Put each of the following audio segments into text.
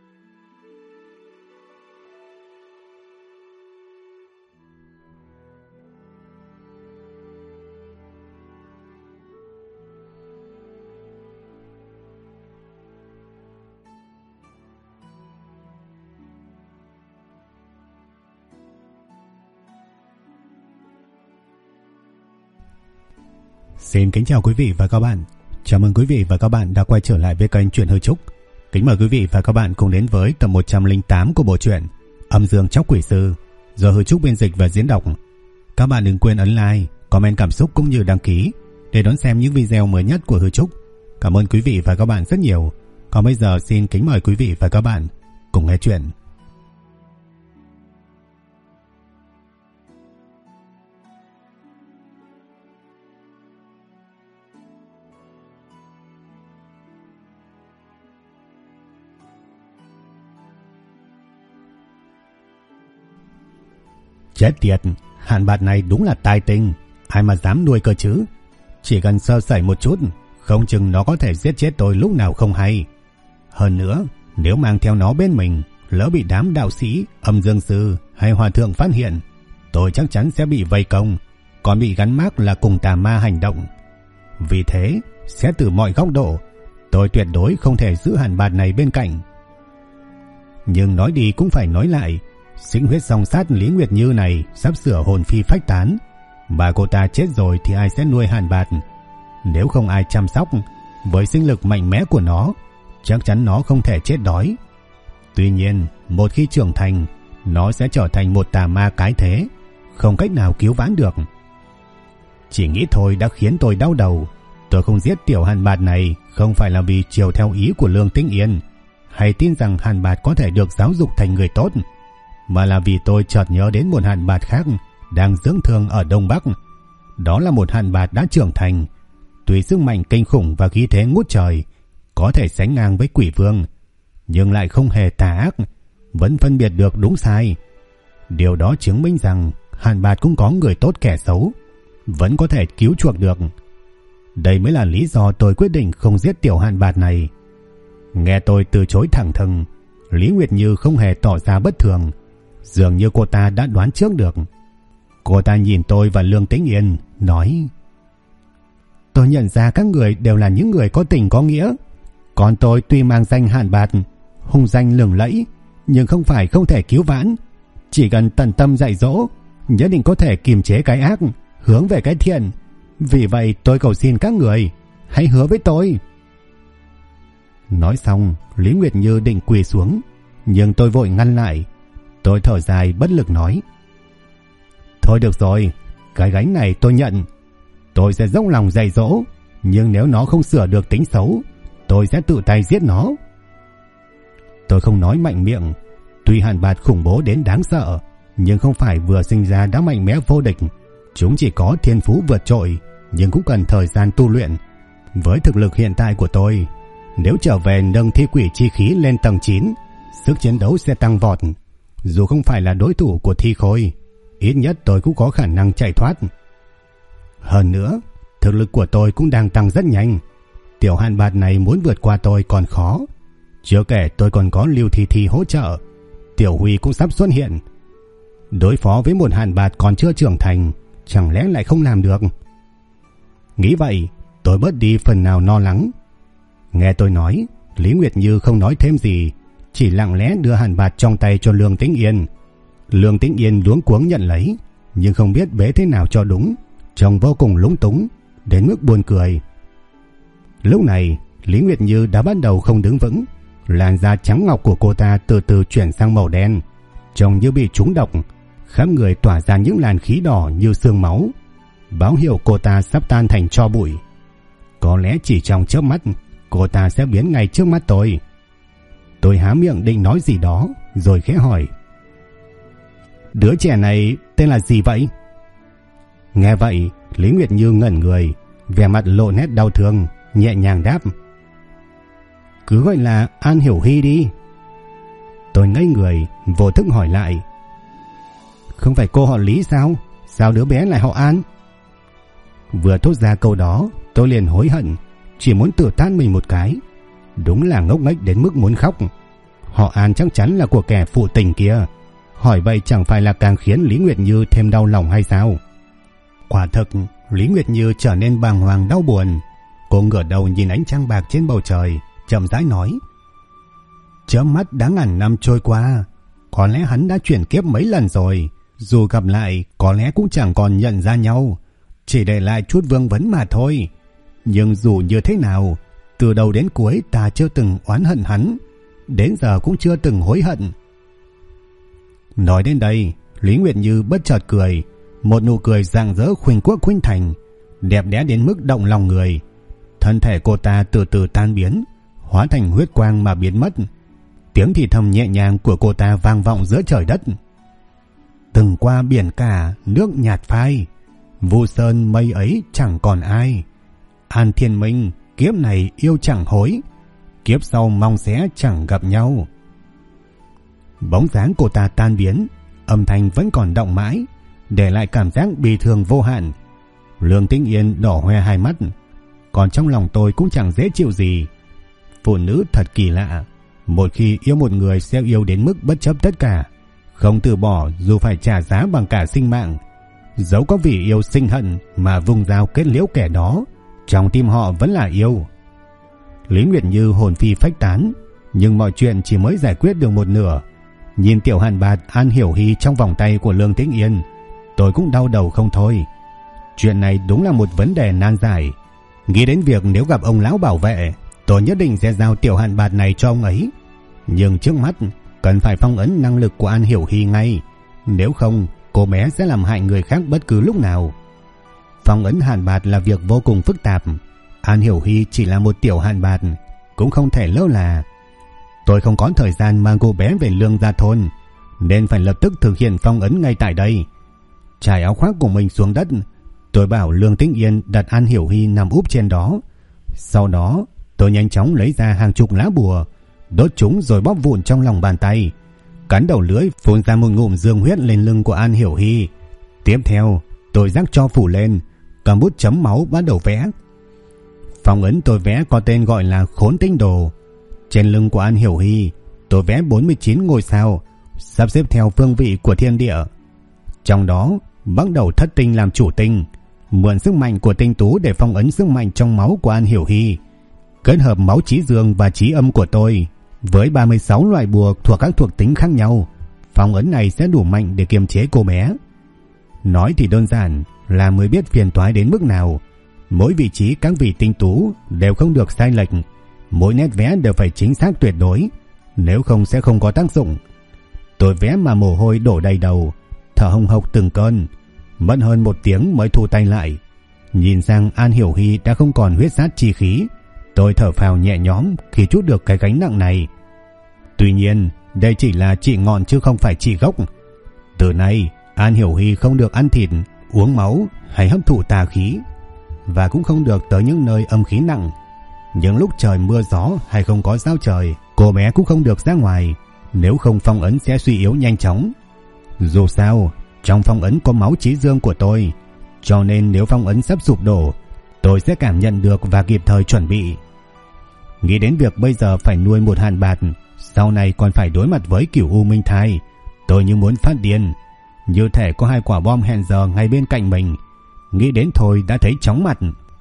Xin kính chào quý vị và các bạn. Chào mừng quý vị và các bạn đã quay trở lại với kênh Truyện Hư Trúc. Kính mời quý vị và các bạn cùng đến với tập 108 của bộ truyện Âm Dương Tróc Quỷ Sư do Hư Trúc biên dịch và diễn đọc. Các bạn đừng quên ấn like, comment cảm xúc cũng như đăng ký để đón xem những video mới nhất của Hư Trúc. Cảm ơn quý vị và các bạn rất nhiều. Còn bây giờ xin kính mời quý vị và các bạn cùng nghe chuyện. Chết tiệt, Hàn Bạt này đúng là tai tinh, ai mà dám nuôi cơ chứ. Chỉ cần sơ sẩy một chút, không chừng nó có thể giết chết tôi lúc nào không hay. Hơn nữa, nếu mang theo nó bên mình, lỡ bị đám đạo sĩ, âm dương sư hay hòa thượng phát hiện, tôi chắc chắn sẽ bị vây công, còn bị gắn mác là cùng tà ma hành động. Vì thế, xét từ mọi góc độ, tôi tuyệt đối không thể giữ Hàn Bạt này bên cạnh. Nhưng nói đi cũng phải nói lại, sinh huyết song sát Lý Nguyệt Như này sắp sửa hồn phi phách tán. Bà cô ta chết rồi thì ai sẽ nuôi Hàn Bạt? Nếu không ai chăm sóc, với sinh lực mạnh mẽ của nó, chắc chắn nó không thể chết đói. Tuy nhiên, một khi trưởng thành, nó sẽ trở thành một tà ma cái thế, không cách nào cứu vãn được. Chỉ nghĩ thôi đã khiến tôi đau đầu. Tôi không giết tiểu Hàn Bạt này không phải là vì chiều theo ý của Lương Tĩnh Yên, hay tin rằng Hàn Bạt có thể được giáo dục thành người tốt, mà là vì tôi chợt nhớ đến một Hàn Bạt khác đang dưỡng thương ở Đông Bắc. Đó là một Hàn Bạt đã trưởng thành, tuy sức mạnh kinh khủng và khí thế ngút trời, có thể sánh ngang với Quỷ Vương, nhưng lại không hề tà ác, vẫn phân biệt được đúng sai. Điều đó chứng minh rằng Hàn Bạt cũng có người tốt kẻ xấu, vẫn có thể cứu chuộc được. Đây mới là lý do tôi quyết định không giết tiểu Hàn Bạt này. Nghe tôi từ chối thẳng thừng, Lý Nguyệt Như không hề tỏ ra bất thường, dường như cô ta đã đoán trước được. Cô ta nhìn tôi và Lương Tĩnh Yên, nói: Tôi nhận ra các người đều là những người có tình có nghĩa. Còn tôi tuy mang danh Hàn Bạt, hung danh lừng lẫy, nhưng không phải không thể cứu vãn. Chỉ cần tận tâm dạy dỗ, nhất định có thể kiềm chế cái ác, hướng về cái thiện. Vì vậy tôi cầu xin các người, hãy hứa với tôi. Nói xong, Lý Nguyệt Như định quỳ xuống, nhưng tôi vội ngăn lại. Tôi thở dài bất lực nói: Thôi được rồi, cái gánh này tôi nhận. Tôi sẽ dốc lòng dạy dỗ, nhưng nếu nó không sửa được tính xấu, tôi sẽ tự tay giết nó. Tôi không nói mạnh miệng. Tuy Hàn Bạt khủng bố đến đáng sợ, nhưng không phải vừa sinh ra đã mạnh mẽ vô địch. Chúng chỉ có thiên phú vượt trội, nhưng cũng cần thời gian tu luyện. Với thực lực hiện tại của tôi, nếu trở về nâng thi quỷ chi khí lên tầng 9, sức chiến đấu sẽ tăng vọt. Dù không phải là đối thủ của thi khôi, ít nhất tôi cũng có khả năng chạy thoát. Hơn nữa, thực lực của tôi cũng đang tăng rất nhanh. Tiểu Hàn Bạt này muốn vượt qua tôi còn khó. Chưa kể tôi còn có Lưu Thi Thi hỗ trợ, Tiểu Huy cũng sắp xuất hiện. Đối phó với một Hàn Bạt còn chưa trưởng thành, chẳng lẽ lại không làm được? Nghĩ vậy, tôi bớt đi phần nào lo lắng. Nghe tôi nói, Lý Nguyệt Như không nói thêm gì, chỉ lặng lẽ đưa Hàn Bạt trong tay cho Lương Tĩnh Yên. Lương Tĩnh Yên luống cuống nhận lấy, nhưng không biết bế thế nào cho đúng, trông vô cùng lúng túng, đến mức buồn cười. Lúc này, Lý Nguyệt Như đã bắt đầu không đứng vững, làn da trắng ngọc của cô ta từ từ chuyển sang màu đen, trông như bị trúng độc, khắp người tỏa ra những làn khí đỏ như xương máu, báo hiệu cô ta sắp tan thành tro bụi. Có lẽ chỉ trong chớp mắt, cô ta sẽ biến ngay trước mắt tôi. Tôi há miệng định nói gì đó, rồi khẽ hỏi: Đứa trẻ này tên là gì vậy? Nghe vậy, Lý Nguyệt Như ngẩn người, vẻ mặt lộ nét đau thương, nhẹ nhàng đáp: Cứ gọi là An Hiểu Hy đi. Tôi ngây người, vô thức hỏi lại: Không phải cô họ Lý sao? Sao đứa bé lại họ An? Vừa thốt ra câu đó, tôi liền hối hận, chỉ muốn tự tát mình một cái. Đúng là ngốc nghếch đến mức muốn khóc. Họ An chắc chắn là của kẻ phụ tình kia. Hỏi vậy chẳng phải là càng khiến Lý Nguyệt Như thêm đau lòng hay sao? Quả thực, Lý Nguyệt Như trở nên bàng hoàng đau buồn. Cô ngửa đầu nhìn ánh trăng bạc trên bầu trời, chậm rãi nói: chớp mắt đã ngàn năm trôi qua, có lẽ hắn đã chuyển kiếp mấy lần rồi. Dù gặp lại, có lẽ cũng chẳng còn nhận ra nhau, chỉ để lại chút vương vấn mà thôi. Nhưng dù như thế nào, từ đầu đến cuối ta chưa từng oán hận hắn, đến giờ cũng chưa từng hối hận. Nói đến đây, Lý Nguyệt Như bất chợt cười, một nụ cười rạng rỡ khuynh quốc khuynh thành, đẹp đẽ đến mức động lòng người. Thân thể cô ta từ từ tan biến, hóa thành huyết quang mà biến mất. Tiếng thì thầm nhẹ nhàng của cô ta vang vọng giữa trời đất: từng qua biển cả nước nhạt phai, vu sơn mây ấy chẳng còn ai. An Thiên Minh, kiếp này yêu chẳng hối, kiếp sau mong sẽ chẳng gặp nhau. Bóng dáng cô ta tan biến, âm thanh vẫn còn động mãi, để lại cảm giác bi thương vô hạn. Lương Tĩnh Yên đỏ hoe hai mắt, còn trong lòng tôi cũng chẳng dễ chịu gì. Phụ nữ thật kỳ lạ, một khi yêu một người sẽ yêu đến mức bất chấp tất cả, không từ bỏ dù phải trả giá bằng cả sinh mạng. Dẫu có vì yêu sinh hận mà vùng dao kết liễu kẻ đó, trong tim họ vẫn là yêu. Lý Nguyệt Như hồn phi phách tán, nhưng mọi chuyện chỉ mới giải quyết được một nửa. Nhìn Tiểu Hàn Bạt An Hiểu Hy trong vòng tay của Lương Tĩnh Yên, tôi cũng đau đầu không thôi. Chuyện này đúng là một vấn đề nan giải. Nghĩ đến việc nếu gặp ông lão bảo vệ, tôi nhất định sẽ giao Tiểu Hàn Bạt này cho ông ấy. Nhưng trước mắt cần phải phong ấn năng lực của An Hiểu Hy ngay, nếu không cô bé sẽ làm hại người khác bất cứ lúc nào. Phong ấn Hàn Bạt là việc vô cùng phức tạp. An Hiểu Hy chỉ là một Tiểu Hàn Bạt, cũng không thể lơ là. Tôi không có thời gian mang cô bé về Lương Gia Thôn, nên phải lập tức thực hiện phong ấn ngay tại đây. Trải áo khoác của mình xuống đất, tôi bảo Lương Tĩnh Yên đặt An Hiểu Hy nằm úp trên đó. Sau đó tôi nhanh chóng lấy ra hàng chục lá bùa, đốt chúng rồi bóp vụn trong lòng bàn tay, cắn đầu lưỡi phun ra một ngụm dương huyết lên lưng của An Hiểu Hy. Tiếp theo tôi rắc cho phủ lên, cầm bút chấm máu bắt đầu vẽ. Phong ấn tôi vẽ có tên gọi là Khốn Tinh Đồ. Trên lưng của An Hiểu Hy tôi vẽ 49 ngôi sao, sắp xếp theo phương vị của thiên địa. Trong đó bắt đầu thất tinh làm chủ tinh, mượn sức mạnh của tinh tú để phong ấn sức mạnh trong máu của An Hiểu Hy. Kết hợp máu trí dương và trí âm của tôi với 36 loại bùa thuộc các thuộc tính khác nhau, phong ấn này sẽ đủ mạnh để kiềm chế cô bé. Nói thì đơn giản, làm mới biết phiền toái đến mức nào. Mỗi vị trí các vị tinh tú đều không được sai lệch, mỗi nét vẽ đều phải chính xác tuyệt đối, nếu không sẽ không có tác dụng. Tôi vẽ mà mồ hôi đổ đầy đầu, thở hồng hộc từng cơn, mất hơn 1 tiếng mới thu tay lại. Nhìn sang An Hiểu Hy đã không còn huyết sát chi khí, tôi thở phào nhẹ nhõm khi trút được cái gánh nặng này. Tuy nhiên, đây chỉ là trị ngọn chứ không phải trị gốc. Từ nay, An Hiểu Hy không được ăn thịt, uống máu hay hấp thụ tà khí, và cũng không được tới những nơi âm khí nặng. Những lúc trời mưa gió hay không có sao trời, cô bé cũng không được ra ngoài, nếu không phong ấn sẽ suy yếu nhanh chóng. Dù sao, trong phong ấn có máu trí dương của tôi, cho nên nếu phong ấn sắp sụp đổ, tôi sẽ cảm nhận được và kịp thời chuẩn bị. Nghĩ đến việc bây giờ phải nuôi một Hàn Bạt, sau này còn phải đối mặt với Cửu U Minh Thai, tôi như muốn phát điên. Như thể có 2 quả bom hẹn giờ ngay bên cạnh mình, nghĩ đến thôi đã thấy chóng mặt.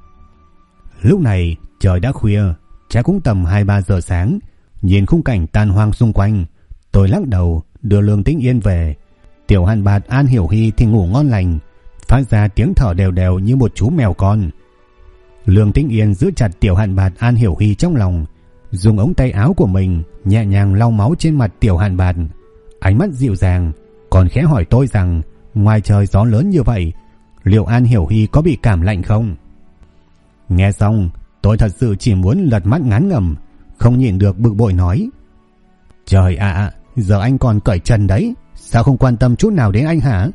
Lúc này trời đã khuya, chắc cũng tầm 2-3 giờ sáng. Nhìn khung cảnh tan hoang xung quanh, tôi lắc đầu đưa Lương Tĩnh Yên về. Tiểu Hàn Bạt An Hiểu Hy thì ngủ ngon lành, phát ra tiếng thở đều đều như một chú mèo con. Lương Tĩnh Yên giữ chặt Tiểu Hàn Bạt An Hiểu Hy trong lòng, dùng ống tay áo của mình nhẹ nhàng lau máu trên mặt Tiểu Hàn Bạt, ánh mắt dịu dàng, còn khẽ hỏi tôi rằng ngoài trời gió lớn như vậy, liệu An Hiểu Hy có bị cảm lạnh không? Nghe xong, tôi thật sự chỉ muốn lật mắt ngán ngẩm, không nhịn được bực bội nói: Trời ạ, giờ anh còn cởi trần đấy, sao không quan tâm chút nào đến anh hả?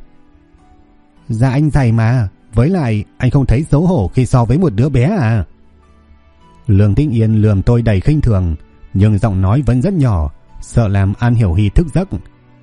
Dạ anh dày mà, với lại anh không thấy xấu hổ khi so với một đứa bé à? Lương Tĩnh Yên lườm tôi đầy khinh thường, nhưng giọng nói vẫn rất nhỏ, sợ làm An Hiểu Hy thức giấc.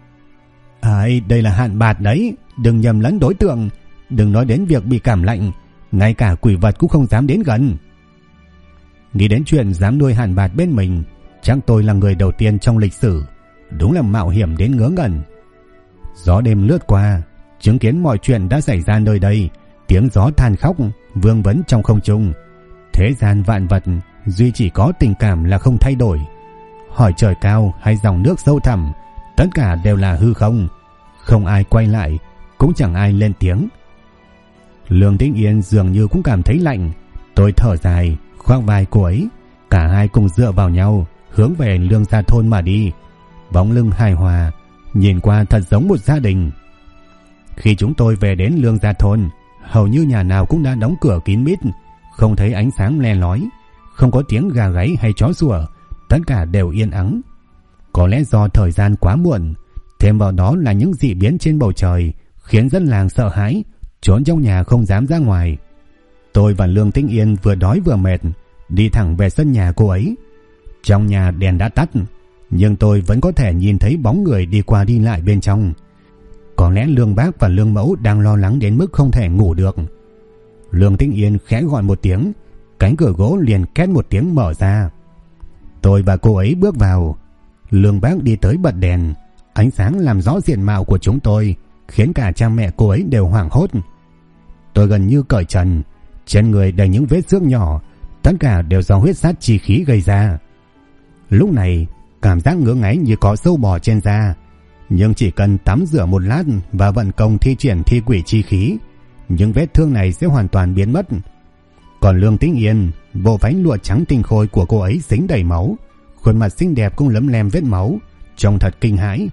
Đây là Hàn Bạt đấy, đừng nhầm lẫn đối tượng, đừng nói đến việc bị cảm lạnh, ngay cả quỷ vật cũng không dám đến gần. Nghĩ đến chuyện dám nuôi Hàn Bạt bên mình, Chắc tôi là người đầu tiên trong lịch sử, đúng là mạo hiểm đến ngớ ngẩn. Gió đêm lướt qua, chứng kiến mọi chuyện đã xảy ra nơi đây. Tiếng gió than khóc vương vấn trong không trung. Thế gian vạn vật duy chỉ có tình cảm là không thay đổi. Hỏi trời cao hay dòng nước sâu thẳm, tất cả đều là hư không. Không ai quay lại, cũng chẳng ai lên tiếng. Lương Tĩnh Yên dường như cũng cảm thấy lạnh. Tôi thở dài, khoác vai cô ấy. Cả hai cùng dựa vào nhau, hướng về Lương gia thôn mà đi. Bóng lưng hài hòa, nhìn qua thật giống một gia đình. Khi chúng tôi về đến Lương gia thôn, hầu như nhà nào cũng đã đóng cửa kín mít, không thấy ánh sáng le lói, không có tiếng gà gáy hay chó sủa, tất cả đều yên ắng. Có lẽ do thời gian quá muộn, thêm vào đó là những dị biến trên bầu trời khiến dân làng sợ hãi, trốn trong nhà không dám ra ngoài. Tôi và Lương Tĩnh Yên vừa đói vừa mệt, đi thẳng về sân nhà cô ấy. Trong nhà đèn đã tắt, nhưng tôi vẫn có thể nhìn thấy bóng người đi qua đi lại bên trong. Có lẽ Lương bác và Lương mẫu đang lo lắng đến mức không thể ngủ được. Lương Tĩnh Yên khẽ gọi một tiếng, cánh cửa gỗ liền két một tiếng mở ra. Tôi và cô ấy bước vào. Lương bác đi tới bật đèn, ánh sáng làm rõ diện mạo của chúng tôi, khiến cả cha mẹ cô ấy đều hoảng hốt. Tôi gần như cởi trần, trên người đầy những vết xước nhỏ, tất cả đều do huyết sát chi khí gây ra. Lúc này, cảm giác ngứa ngáy như có sâu bò trên da, nhưng chỉ cần tắm rửa một lát và vận công thi triển thi quỷ chi khí, những vết thương này sẽ hoàn toàn biến mất. Còn Lương Tĩnh Yên, bộ váy lụa trắng tinh khôi của cô ấy dính đầy máu, khuôn mặt xinh đẹp cũng lấm lem vết máu, trông thật kinh hãi.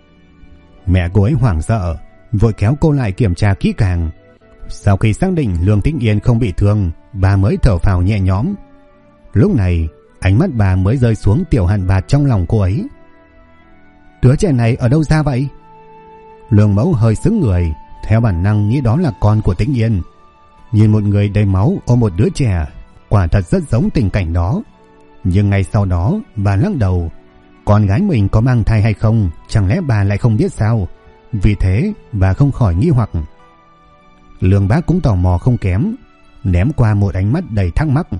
Mẹ cô ấy hoảng sợ, vội kéo cô lại kiểm tra kỹ càng. Sau khi xác định Lương Tĩnh Yên không bị thương, bà mới thở phào nhẹ nhõm. Lúc này, ánh mắt bà mới rơi xuống Tiểu Hạn Bạt trong lòng cô ấy. Đứa trẻ này ở đâu ra vậy? Lương mẫu hơi sững người, theo bản năng nghĩ đó là con của Tĩnh Yên. Nhìn một người đầy máu ôm một đứa trẻ, quả thật rất giống tình cảnh đó. Nhưng ngay sau đó bà lắc đầu. Con gái mình có mang thai hay không, chẳng lẽ bà lại không biết sao? Vì thế bà không khỏi nghi hoặc. Lương bác cũng tò mò không kém, ném qua một ánh mắt đầy thắc mắc.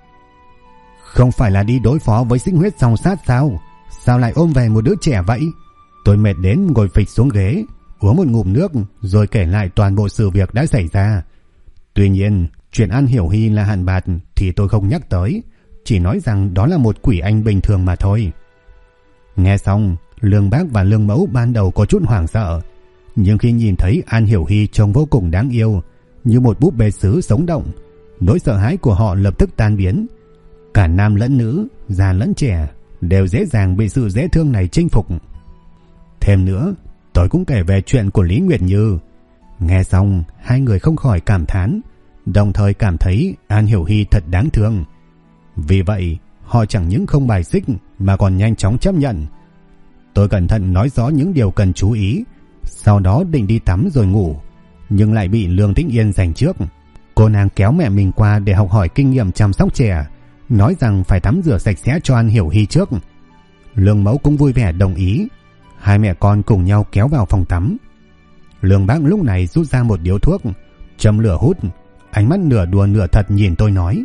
Không phải là đi đối phó với sinh huyết song sát sao? Sao lại ôm về một đứa trẻ vậy? Tôi mệt đến ngồi phịch xuống ghế, uống một ngụm nước rồi kể lại toàn bộ sự việc đã xảy ra. Tuy nhiên, chuyện An Hiểu Hy là Hạn Bạt thì tôi không nhắc tới, chỉ nói rằng đó là một quỷ anh bình thường mà thôi. Nghe xong, Lương bác và Lương mẫu ban đầu có chút hoảng sợ, nhưng khi nhìn thấy An Hiểu Hy trông vô cùng đáng yêu, như một búp bê sứ sống động, nỗi sợ hãi của họ lập tức tan biến. Cả nam lẫn nữ, già lẫn trẻ đều dễ dàng bị sự dễ thương này chinh phục. Thêm nữa, tôi cũng kể về chuyện của Lý Nguyệt Như. Nghe xong, hai người không khỏi cảm thán, đồng thời cảm thấy An Hiểu Hy thật đáng thương. Vì vậy, họ chẳng những không bài xích mà còn nhanh chóng chấp nhận. Tôi cẩn thận nói rõ những điều cần chú ý, sau đó định đi tắm rồi ngủ, nhưng lại bị Lương Tĩnh Yên giành trước. Cô nàng kéo mẹ mình qua để học hỏi kinh nghiệm chăm sóc trẻ, nói rằng phải tắm rửa sạch sẽ cho An Hiểu Hy trước. Lương mẫu cũng vui vẻ đồng ý. Hai mẹ con cùng nhau kéo vào phòng tắm. Lương bác lúc này rút ra một điếu thuốc, châm lửa hút, ánh mắt nửa đùa nửa thật nhìn tôi nói: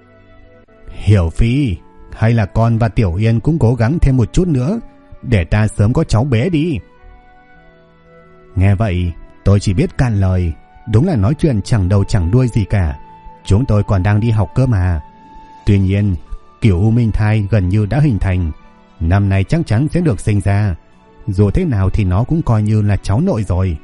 Hiểu Phi, hay là con và Tiểu Yên cũng cố gắng thêm một chút nữa, để ta sớm có cháu bé đi. Nghe vậy, tôi chỉ biết cạn lời. Đúng là nói chuyện chẳng đầu chẳng đuôi gì cả. Chúng tôi còn đang đi học cơ mà. Tuy nhiên, kiểu u minh thai gần như đã hình thành, năm nay chắc chắn sẽ được sinh ra. Dù thế nào thì nó cũng coi như là cháu nội rồi.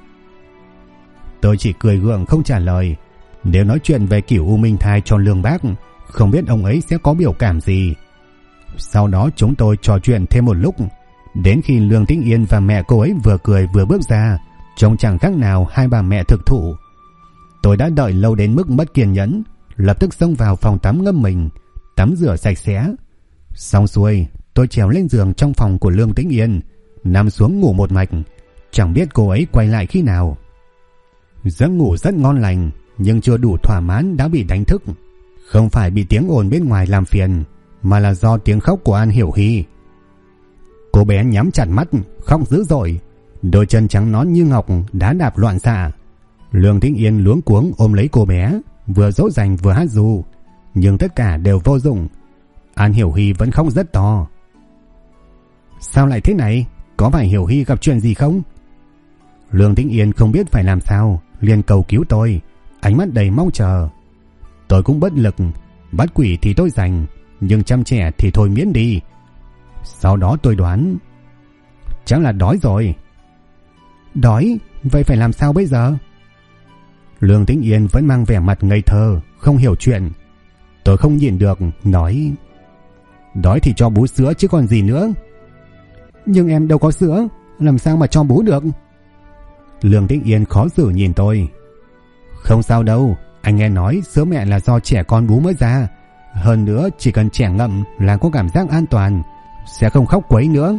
Tôi chỉ cười gượng không trả lời. Nếu nói chuyện về kiểu u minh thai cho Lương bác, không biết ông ấy sẽ có biểu cảm gì. Sau đó chúng tôi trò chuyện thêm một lúc, đến khi Lương Tĩnh Yên và mẹ cô ấy vừa cười vừa bước ra, trông chẳng khác nào hai bà mẹ thực thụ. Tôi đã đợi lâu đến mức mất kiên nhẫn, lập tức xông vào phòng tắm ngâm mình, tắm rửa sạch sẽ. Xong xuôi, tôi trèo lên giường trong phòng của Lương Tĩnh Yên, nằm xuống ngủ một mạch, chẳng biết cô ấy quay lại khi nào. Giấc ngủ rất ngon lành, nhưng chưa đủ thỏa mãn đã bị đánh thức. Không phải bị tiếng ồn bên ngoài làm phiền, mà là do tiếng khóc của An Hiểu Hy. Cô bé nhắm chặt mắt, khóc dữ dội, đôi chân trắng nõn như ngọc đá đạp loạn xạ. Lương Tĩnh Yên luống cuống ôm lấy cô bé, vừa dỗ dành vừa hát ru, nhưng tất cả đều vô dụng. An Hiểu Hy vẫn khóc rất to. Sao lại thế này? Có phải Hiểu Hy gặp chuyện gì không? Lương Tĩnh Yên không biết phải làm sao, liền cầu cứu tôi, ánh mắt đầy mong chờ. Tôi cũng bất lực, bắt quỷ thì tôi giành, nhưng chăm trẻ thì thôi miễn đi. Sau đó tôi đoán, chắc là đói rồi. Đói? Vậy phải làm sao bây giờ? Lương Tĩnh Yên vẫn mang vẻ mặt ngây thơ, không hiểu chuyện. Tôi không nhịn được, nói, đói thì cho bú sữa chứ còn gì nữa. Nhưng em đâu có sữa, làm sao mà cho bú được? Lương Tĩnh Yên khó xử nhìn tôi. Không sao đâu, anh nghe nói sữa mẹ là do trẻ con bú mới ra. Hơn nữa chỉ cần trẻ ngậm là có cảm giác an toàn, sẽ không khóc quấy nữa.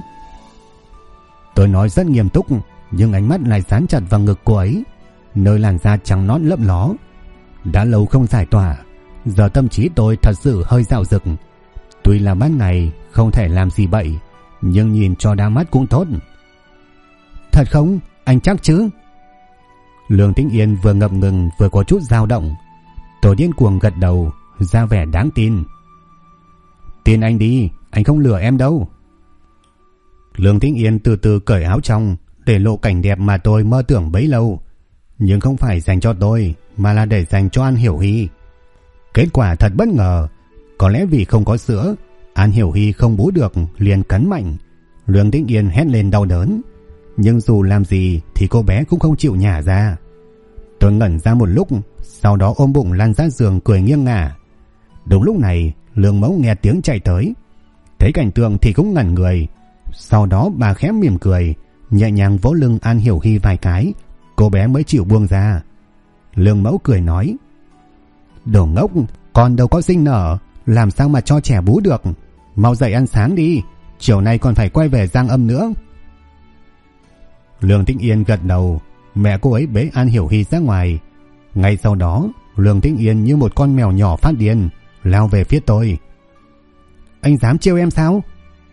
Tôi nói rất nghiêm túc, nhưng ánh mắt lại dán chặt vào ngực cô ấy, nơi làn da trắng nõn lấp ló. Đã lâu không giải tỏa, giờ tâm trí tôi thật sự hơi dạo dực. Tuy là ban ngày không thể làm gì bậy, nhưng nhìn cho đá mắt cũng tốt. Thật không? Anh chắc chứ? Lương Tĩnh Yên vừa ngập ngừng vừa có chút dao động. Tôi điên cuồng gật đầu, ra vẻ đáng tin. Tin anh đi, anh không lừa em đâu. Lương Tĩnh Yên từ từ cởi áo trong, để lộ cảnh đẹp mà tôi mơ tưởng bấy lâu. Nhưng không phải dành cho tôi, mà là để dành cho An Hiểu Hy. Kết quả thật bất ngờ. Có lẽ vì không có sữa, An Hiểu Hy không bú được, liền cắn mạnh. Lương Tĩnh Yên hét lên đau đớn, nhưng dù làm gì thì cô bé cũng không chịu nhả ra. Tôi ngẩn ra một lúc, sau đó ôm bụng lăn ra giường cười nghiêng ngả. Đúng lúc này Lương Mẫu nghe tiếng chạy tới, thấy cảnh tượng thì cũng ngẩn người. Sau đó bà khẽ mỉm cười, nhẹ nhàng vỗ lưng An Hiểu Hy vài cái, cô bé mới chịu buông ra. Lương Mẫu cười nói, đồ ngốc, con đâu có sinh nở, làm sao mà cho trẻ bú được. Mau dậy ăn sáng đi, chiều nay còn phải quay về Giang Âm nữa. Lương Tĩnh Yên gật đầu, mẹ cô ấy bế An Hiểu Hy ra ngoài. Ngay sau đó Lương Tĩnh Yên như một con mèo nhỏ phát điên, lao về phía tôi. Anh dám trêu em sao?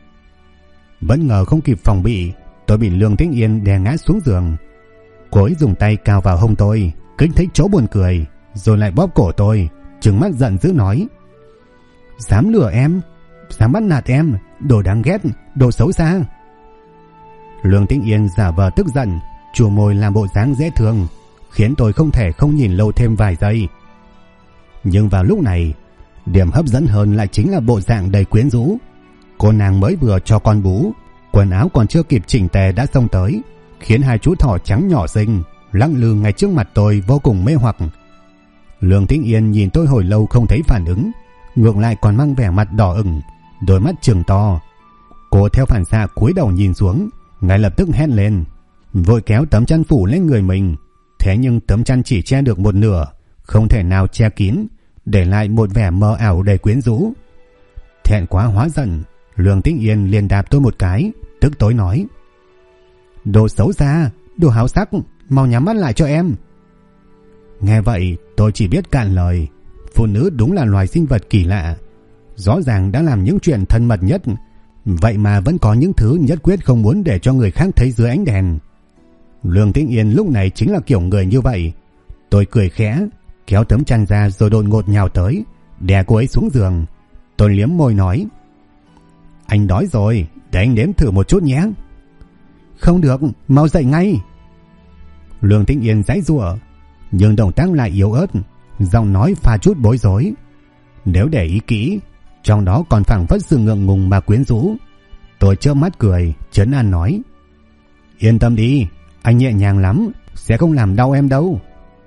Bất ngờ không kịp phòng bị, tôi bị Lương Tĩnh Yên đè ngã xuống giường. Cô ấy dùng tay cào vào hông tôi, kích thích chỗ buồn cười, rồi lại bóp cổ tôi, trừng mắt giận dữ nói, dám lừa em, dám bắt nạt em, đồ đáng ghét, đồ xấu xa. Lương Tĩnh Yên giả vờ tức giận, chùa môi làm bộ dáng dễ thương, khiến tôi không thể không nhìn lâu thêm vài giây. Nhưng vào lúc này, điểm hấp dẫn hơn lại chính là bộ dạng đầy quyến rũ. Cô nàng mới vừa cho con bú, quần áo còn chưa kịp chỉnh tề đã xông tới, khiến hai chú thỏ trắng nhỏ xinh lăng lư ngay trước mặt tôi vô cùng mê hoặc. Lương Tĩnh Yên nhìn tôi hồi lâu không thấy phản ứng, ngược lại còn mang vẻ mặt đỏ ửng, đôi mắt trừng to. Cô theo phản xạ cúi đầu nhìn xuống, ngay lập tức hét lên, vội kéo tấm chăn phủ lên người mình. Thế nhưng tấm chăn chỉ che được một nửa, không thể nào che kín, để lại một vẻ mờ ảo đầy quyến rũ. Thẹn quá hóa giận, Lương Tĩnh Yên liền đạp tôi một cái, tức tối nói, đồ xấu xa, đồ háo sắc, mau nhắm mắt lại cho em. Nghe vậy tôi chỉ biết cạn lời. Phụ nữ đúng là loài sinh vật kỳ lạ, rõ ràng đã làm những chuyện thân mật nhất, vậy mà vẫn có những thứ nhất quyết không muốn để cho người khác thấy dưới ánh đèn. Lương Tĩnh Yên lúc này chính là kiểu người như vậy. Tôi cười khẽ, kéo tấm chăn ra rồi đột ngột nhào tới, đè cô ấy xuống giường. Tôi liếm môi nói, anh đói rồi, để anh nếm thử một chút nhé. Không được, mau dậy ngay. Lương Tĩnh Yên giãy giụa, nhưng động tác lại yếu ớt, giọng nói pha chút bối rối. Nếu để ý kỹ, trong đó còn phảng phất sự ngượng ngùng mà quyến rũ. Tôi chớp mắt cười, trấn an nói, yên tâm đi, anh nhẹ nhàng lắm, sẽ không làm đau em đâu.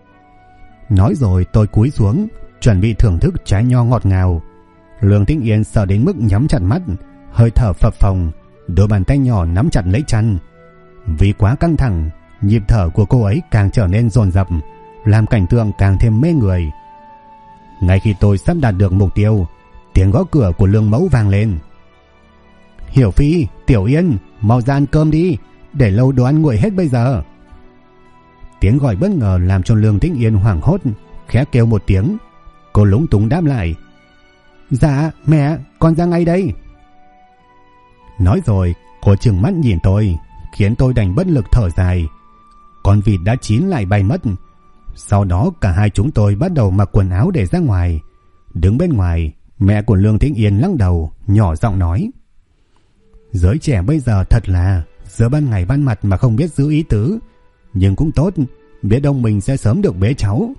Nói rồi tôi cúi xuống, chuẩn bị thưởng thức trái nho ngọt ngào. Lương Tĩnh Yên sợ đến mức nhắm chặt mắt, hơi thở phập phồng, đôi bàn tay nhỏ nắm chặt lấy chăn. Vì quá căng thẳng, nhịp thở của cô ấy càng trở nên dồn dập, làm cảnh tượng càng thêm mê người. Ngay khi tôi sắp đạt được mục tiêu, tiếng gõ cửa của Lương Mẫu vang lên. Hiểu Phi, Tiểu Yên, mau ra ăn cơm đi, để lâu đồ ăn nguội hết bây giờ. Tiếng gọi bất ngờ làm cho Lương Tĩnh Yên hoảng hốt, khẽ kêu một tiếng. Cô lúng túng đáp lại, dạ mẹ, con ra ngay đây. Nói rồi cô trừng mắt nhìn tôi, khiến tôi đành bất lực thở dài. Con vịt đã chín lại bay mất. Sau đó cả hai chúng tôi bắt đầu mặc quần áo để ra ngoài. Đứng bên ngoài, mẹ của Lương Tĩnh Yên lắc đầu, nhỏ giọng nói, Giới trẻ bây giờ thật là giữa ban ngày ban mặt mà không biết giữ ý tứ. Nhưng cũng tốt, biết ông mình sẽ sớm được bế cháu.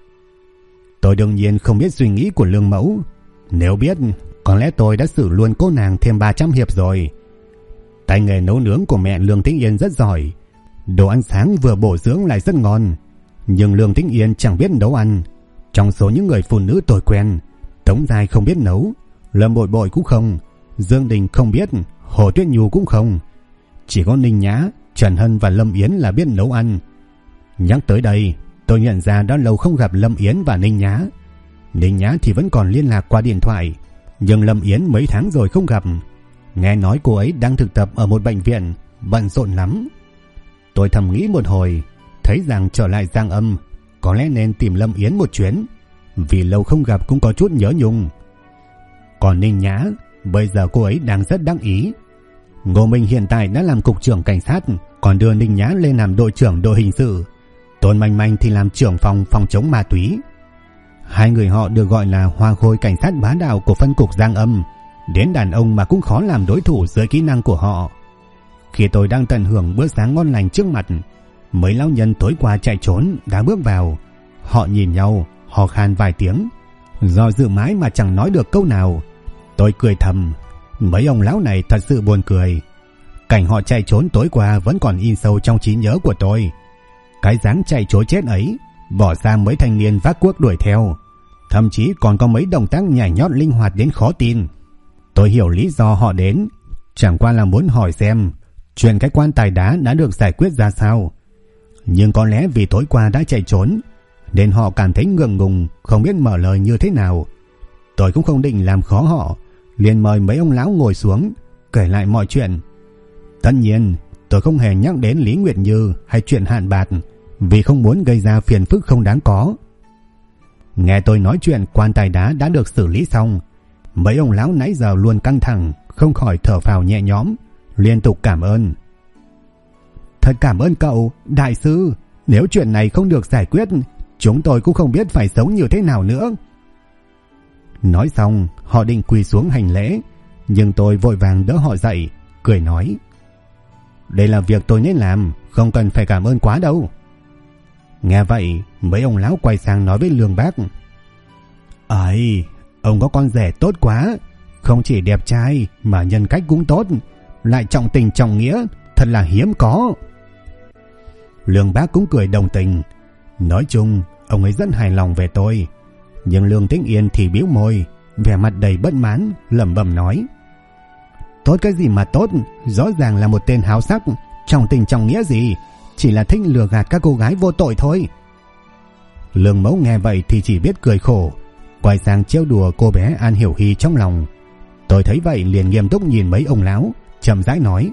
Tôi đương nhiên không biết suy nghĩ của Lương mẫu. Nếu biết, có lẽ tôi đã xử luôn cô nàng thêm 300 hiệp rồi. Tay nghề nấu nướng của mẹ Lương Tĩnh Yên rất giỏi. Đồ ăn sáng vừa bổ dưỡng lại rất ngon. Nhưng Lương Tĩnh Yên chẳng biết nấu ăn. Trong số những người phụ nữ tôi quen, Tống Giai không biết nấu, Lâm Bội Bội cũng không, Dương Đình không biết, Hồ Tuyết Nhu cũng không. Chỉ có Ninh Nhã, Trần Hân và Lâm Yến là biết nấu ăn. Nhắc tới đây, tôi nhận ra đã lâu không gặp Lâm Yến và Ninh Nhã. Ninh Nhã thì vẫn còn liên lạc qua điện thoại, nhưng Lâm Yến mấy tháng rồi không gặp. Nghe nói cô ấy đang thực tập ở một bệnh viện, bận rộn lắm. Tôi thầm nghĩ một hồi, thấy rằng trở lại Giang Âm có lẽ nên tìm Lâm Yến một chuyến, vì lâu không gặp cũng có chút nhớ nhung. Còn Ninh Nhã, bây giờ cô ấy đang rất đắc ý. Ngô Minh hiện tại đã làm cục trưởng cảnh sát, còn đưa Ninh Nhã lên làm đội trưởng đội hình sự. Tôn Manh Manh thì làm trưởng phòng phòng chống ma túy. Hai người họ được gọi là hoa khôi cảnh sát bá đạo của phân cục Giang Âm. Đến đàn ông mà cũng khó làm đối thủ dưới kỹ năng của họ. Khi tôi đang tận hưởng bữa sáng ngon lành trước mặt, mấy lão nhân tối qua chạy trốn đã bước vào. Họ nhìn nhau, hò khan vài tiếng, do dự mãi mà chẳng nói được câu nào. Tôi cười thầm, mấy ông lão này thật sự buồn cười. Cảnh họ chạy trốn tối qua vẫn còn in sâu trong trí nhớ của tôi. Cái dáng chạy trối chết ấy, bỏ ra mấy thanh niên vác cuốc đuổi theo, thậm chí còn có mấy động tác nhảy nhót linh hoạt đến khó tin. Tôi hiểu lý do họ đến, chẳng qua là muốn hỏi xem chuyện cái quan tài đá đã được giải quyết ra sao. Nhưng có lẽ vì tối qua đã chạy trốn nên họ cảm thấy ngượng ngùng, không biết mở lời như thế nào. Tôi cũng không định làm khó họ, liền mời mấy ông lão ngồi xuống kể lại mọi chuyện. Tất nhiên tôi không hề nhắc đến Lý Nguyệt Như hay chuyện hạn bạc, vì không muốn gây ra phiền phức không đáng có. Nghe tôi nói chuyện quan tài đá đã được xử lý xong, mấy ông lão nãy giờ luôn căng thẳng không khỏi thở phào nhẹ nhõm, liên tục cảm ơn. Thật cảm ơn cậu, đại sư. Nếu chuyện này không được giải quyết, chúng tôi cũng không biết phải sống như thế nào nữa. Nói xong, họ định quỳ xuống hành lễ, nhưng tôi vội vàng đỡ họ dậy, cười nói: đây là việc tôi nên làm, không cần phải cảm ơn quá đâu. Nghe vậy, mấy ông lão quay sang nói với Lương Bác: ấy, ông có con rể tốt quá, không chỉ đẹp trai mà nhân cách cũng tốt, lại trọng tình trọng nghĩa, thật là hiếm có. Lương Bác cũng cười đồng tình. Nói chung, ông ấy rất hài lòng về tôi. Nhưng Lương Tĩnh Yên thì bĩu môi, vẻ mặt đầy bất mãn, lẩm bẩm nói: tốt cái gì mà tốt, rõ ràng là một tên háo sắc, trọng tình trọng nghĩa gì, chỉ là thích lừa gạt các cô gái vô tội thôi. Lương Mẫu nghe vậy thì chỉ biết cười khổ, quay sang trêu đùa cô bé An Hiểu Hy trong lòng. Tôi thấy vậy liền nghiêm túc nhìn mấy ông lão, chậm rãi nói: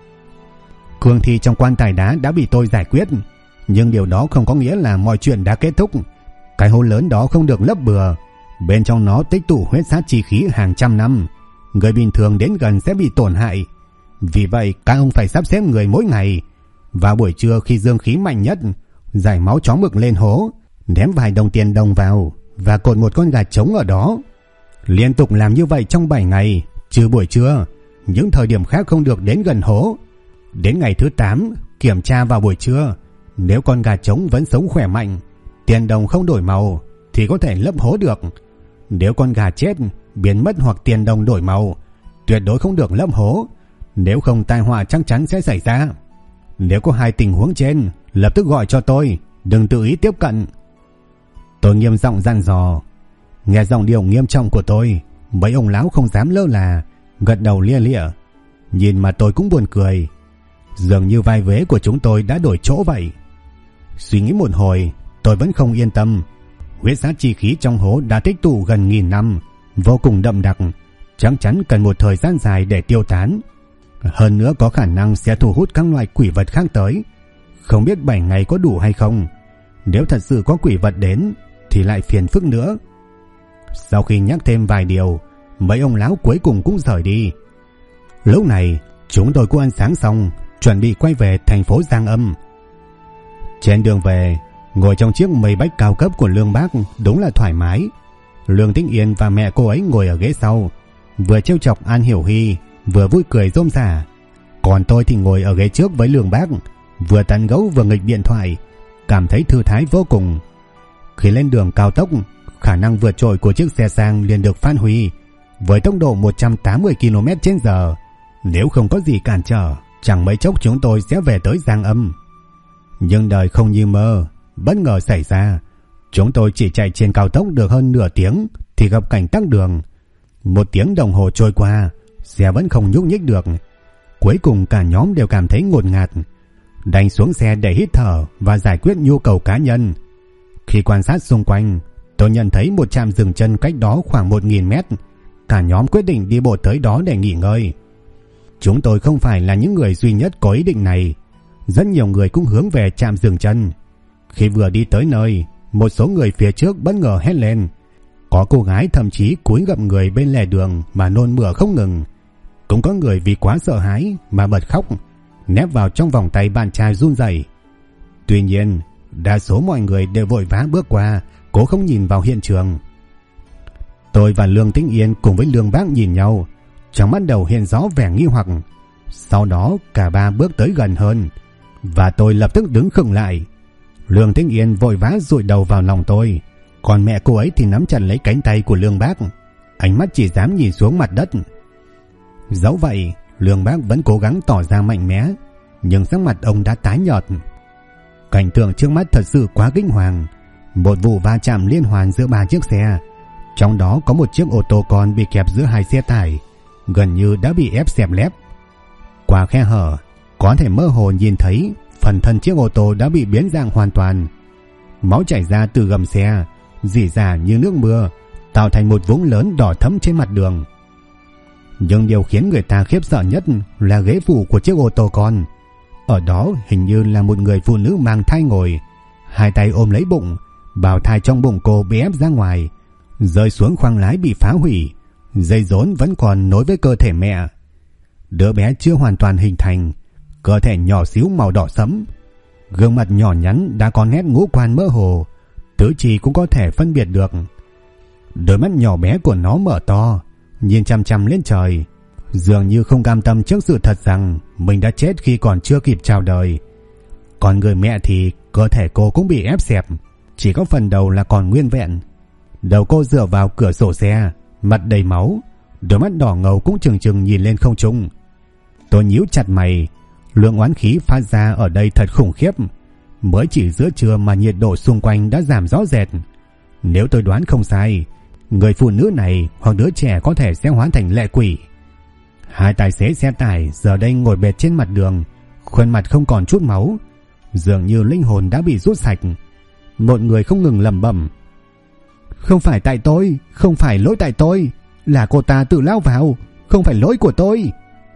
cương thi trong quan tài đá đã bị tôi giải quyết, nhưng điều đó không có nghĩa là mọi chuyện đã kết thúc. Cái hố lớn đó không được lấp bừa, bên trong nó tích tụ huyết sát chi khí hàng trăm năm, người bình thường đến gần sẽ bị tổn hại. Vì vậy các ông phải sắp xếp người mỗi ngày, vào buổi trưa khi dương khí mạnh nhất, giải máu chó mực lên hố, ném vài đồng tiền đồng vào và cột một con gà trống ở đó. Liên tục làm như vậy trong 7 ngày, trừ buổi trưa, những thời điểm khác không được đến gần hố. Đến ngày thứ 8, kiểm tra vào buổi trưa, nếu con gà trống vẫn sống khỏe mạnh, tiền đồng không đổi màu thì có thể lấp hố được. Nếu con gà chết, biến mất hoặc tiền đồng đổi màu, tuyệt đối không được lấp hố, nếu không tai họa chắc chắn sẽ xảy ra. Nếu có hai tình huống trên, lập tức gọi cho tôi, đừng tự ý tiếp cận. Tôi nghiêm giọng dặn dò. Nghe giọng điệu nghiêm trọng của tôi, mấy ông lão không dám lơ là, gật đầu lia lịa. Nhìn mà tôi cũng buồn cười, dường như vai vế của chúng tôi đã đổi chỗ vậy. Suy nghĩ một hồi, tôi vẫn không yên tâm. Huyết sát chi khí trong hố đã tích tụ gần 1000 năm, vô cùng đậm đặc, chắc chắn cần một thời gian dài để tiêu tán. Hơn nữa có khả năng sẽ thu hút các loại quỷ vật khác tới. Không biết 7 ngày có đủ hay không. Nếu thật sự có quỷ vật đến thì lại phiền phức nữa. Sau khi nhắc thêm vài điều, mấy ông lão cuối cùng cũng rời đi. Lúc này chúng tôi cũng ăn sáng xong, chuẩn bị quay về thành phố Giang Âm. Trên đường về, ngồi trong chiếc mây bách cao cấp của Lương Bác đúng là thoải mái. Lương Tĩnh Yên và mẹ cô ấy ngồi ở ghế sau, vừa trêu chọc An Hiểu Hy, vừa vui cười rôm rả. Còn tôi thì ngồi ở ghế trước với Lương Bác, vừa tán gẫu vừa nghịch điện thoại, cảm thấy thư thái vô cùng. Khi lên đường cao tốc, khả năng vượt trội của chiếc xe sang liền được phát huy với tốc độ 180 km/h. Nếu không có gì cản trở, chẳng mấy chốc chúng tôi sẽ về tới Giang Âm. Nhưng đời không như mơ, bất ngờ xảy ra. Chúng tôi chỉ chạy trên cao tốc được hơn nửa tiếng thì gặp cảnh tắc đường. 1 tiếng đồng hồ trôi qua, xe vẫn không nhúc nhích được. Cuối cùng cả nhóm đều cảm thấy ngột ngạt, đành xuống xe để hít thở và giải quyết nhu cầu cá nhân. Khi quan sát xung quanh, tôi nhận thấy một trạm dừng chân cách đó khoảng 1.000 mét. Cả nhóm quyết định đi bộ tới đó để nghỉ ngơi. Chúng tôi không phải là những người duy nhất có ý định này. Rất nhiều người cũng hướng về trạm dừng chân. Khi vừa đi tới nơi, một số người phía trước bất ngờ hét lên. Có cô gái thậm chí cúi gập người bên lề đường mà nôn mửa không ngừng. Cũng có người vì quá sợ hãi mà bật khóc, nép vào trong vòng tay bạn trai run rẩy. Tuy nhiên, đa số mọi người đều vội vã bước qua, cố không nhìn vào hiện trường. Tôi và Lương Tĩnh Yên cùng với Lương Bác nhìn nhau, trong mắt đầu hiện rõ vẻ nghi hoặc. Sau đó cả ba bước tới gần hơn, và tôi lập tức đứng khựng lại. Lương Tĩnh Yên vội vã dụi đầu vào lòng tôi, còn mẹ cô ấy thì nắm chặt lấy cánh tay của Lương Bác, ánh mắt chỉ dám nhìn xuống mặt đất. Dẫu vậy, Lương Bác vẫn cố gắng tỏ ra mạnh mẽ, nhưng sắc mặt ông đã tái nhợt. Cảnh tượng trước mắt thật sự quá kinh hoàng. Một vụ va chạm liên hoàn giữa 3 chiếc xe, trong đó có một chiếc ô tô con bị kẹp giữa 2 xe tải, gần như đã bị ép xẹp lép. Qua khe hở, có thể mơ hồ nhìn thấy phần thân chiếc ô tô đã bị biến dạng hoàn toàn. Máu chảy ra từ gầm xe, rỉ rả như nước mưa, tạo thành một vũng lớn đỏ thẫm trên mặt đường. Nhưng điều khiến người ta khiếp sợ nhất là ghế phụ của chiếc ô tô con. Ở đó hình như là một người phụ nữ mang thai ngồi, 2 tay ôm lấy bụng, bào thai trong bụng cô bị ép ra ngoài, rơi xuống khoang lái bị phá hủy, dây rốn vẫn còn nối với cơ thể mẹ. Đứa bé chưa hoàn toàn hình thành, cơ thể nhỏ xíu màu đỏ sẫm, gương mặt nhỏ nhắn đã có nét ngũ quan mơ hồ, tứ chi cũng có thể phân biệt được. Đôi mắt nhỏ bé của nó mở to, nhìn chằm chằm lên trời, dường như không cam tâm trước sự thật rằng mình đã chết khi còn chưa kịp chào đời. Còn người mẹ thì cơ thể cô cũng bị ép xẹp, chỉ có phần đầu là còn nguyên vẹn. Đầu cô dựa vào cửa sổ xe, mặt đầy máu, đôi mắt đỏ ngầu cũng trừng trừng nhìn lên không trung. Tôi nhíu chặt mày, lượng oán khí phát ra ở đây thật khủng khiếp. Mới chỉ giữa trưa mà nhiệt độ xung quanh đã giảm rõ rệt. Nếu tôi đoán không sai, người phụ nữ này hoặc đứa trẻ có thể sẽ hóa thành lệ quỷ. 2 tài xế xe tải giờ đây ngồi bệt trên mặt đường, khuôn mặt không còn chút máu, dường như linh hồn đã bị rút sạch. Một người không ngừng lẩm bẩm: "Không phải tại tôi, không phải lỗi tại tôi, là cô ta tự lao vào, không phải lỗi của tôi."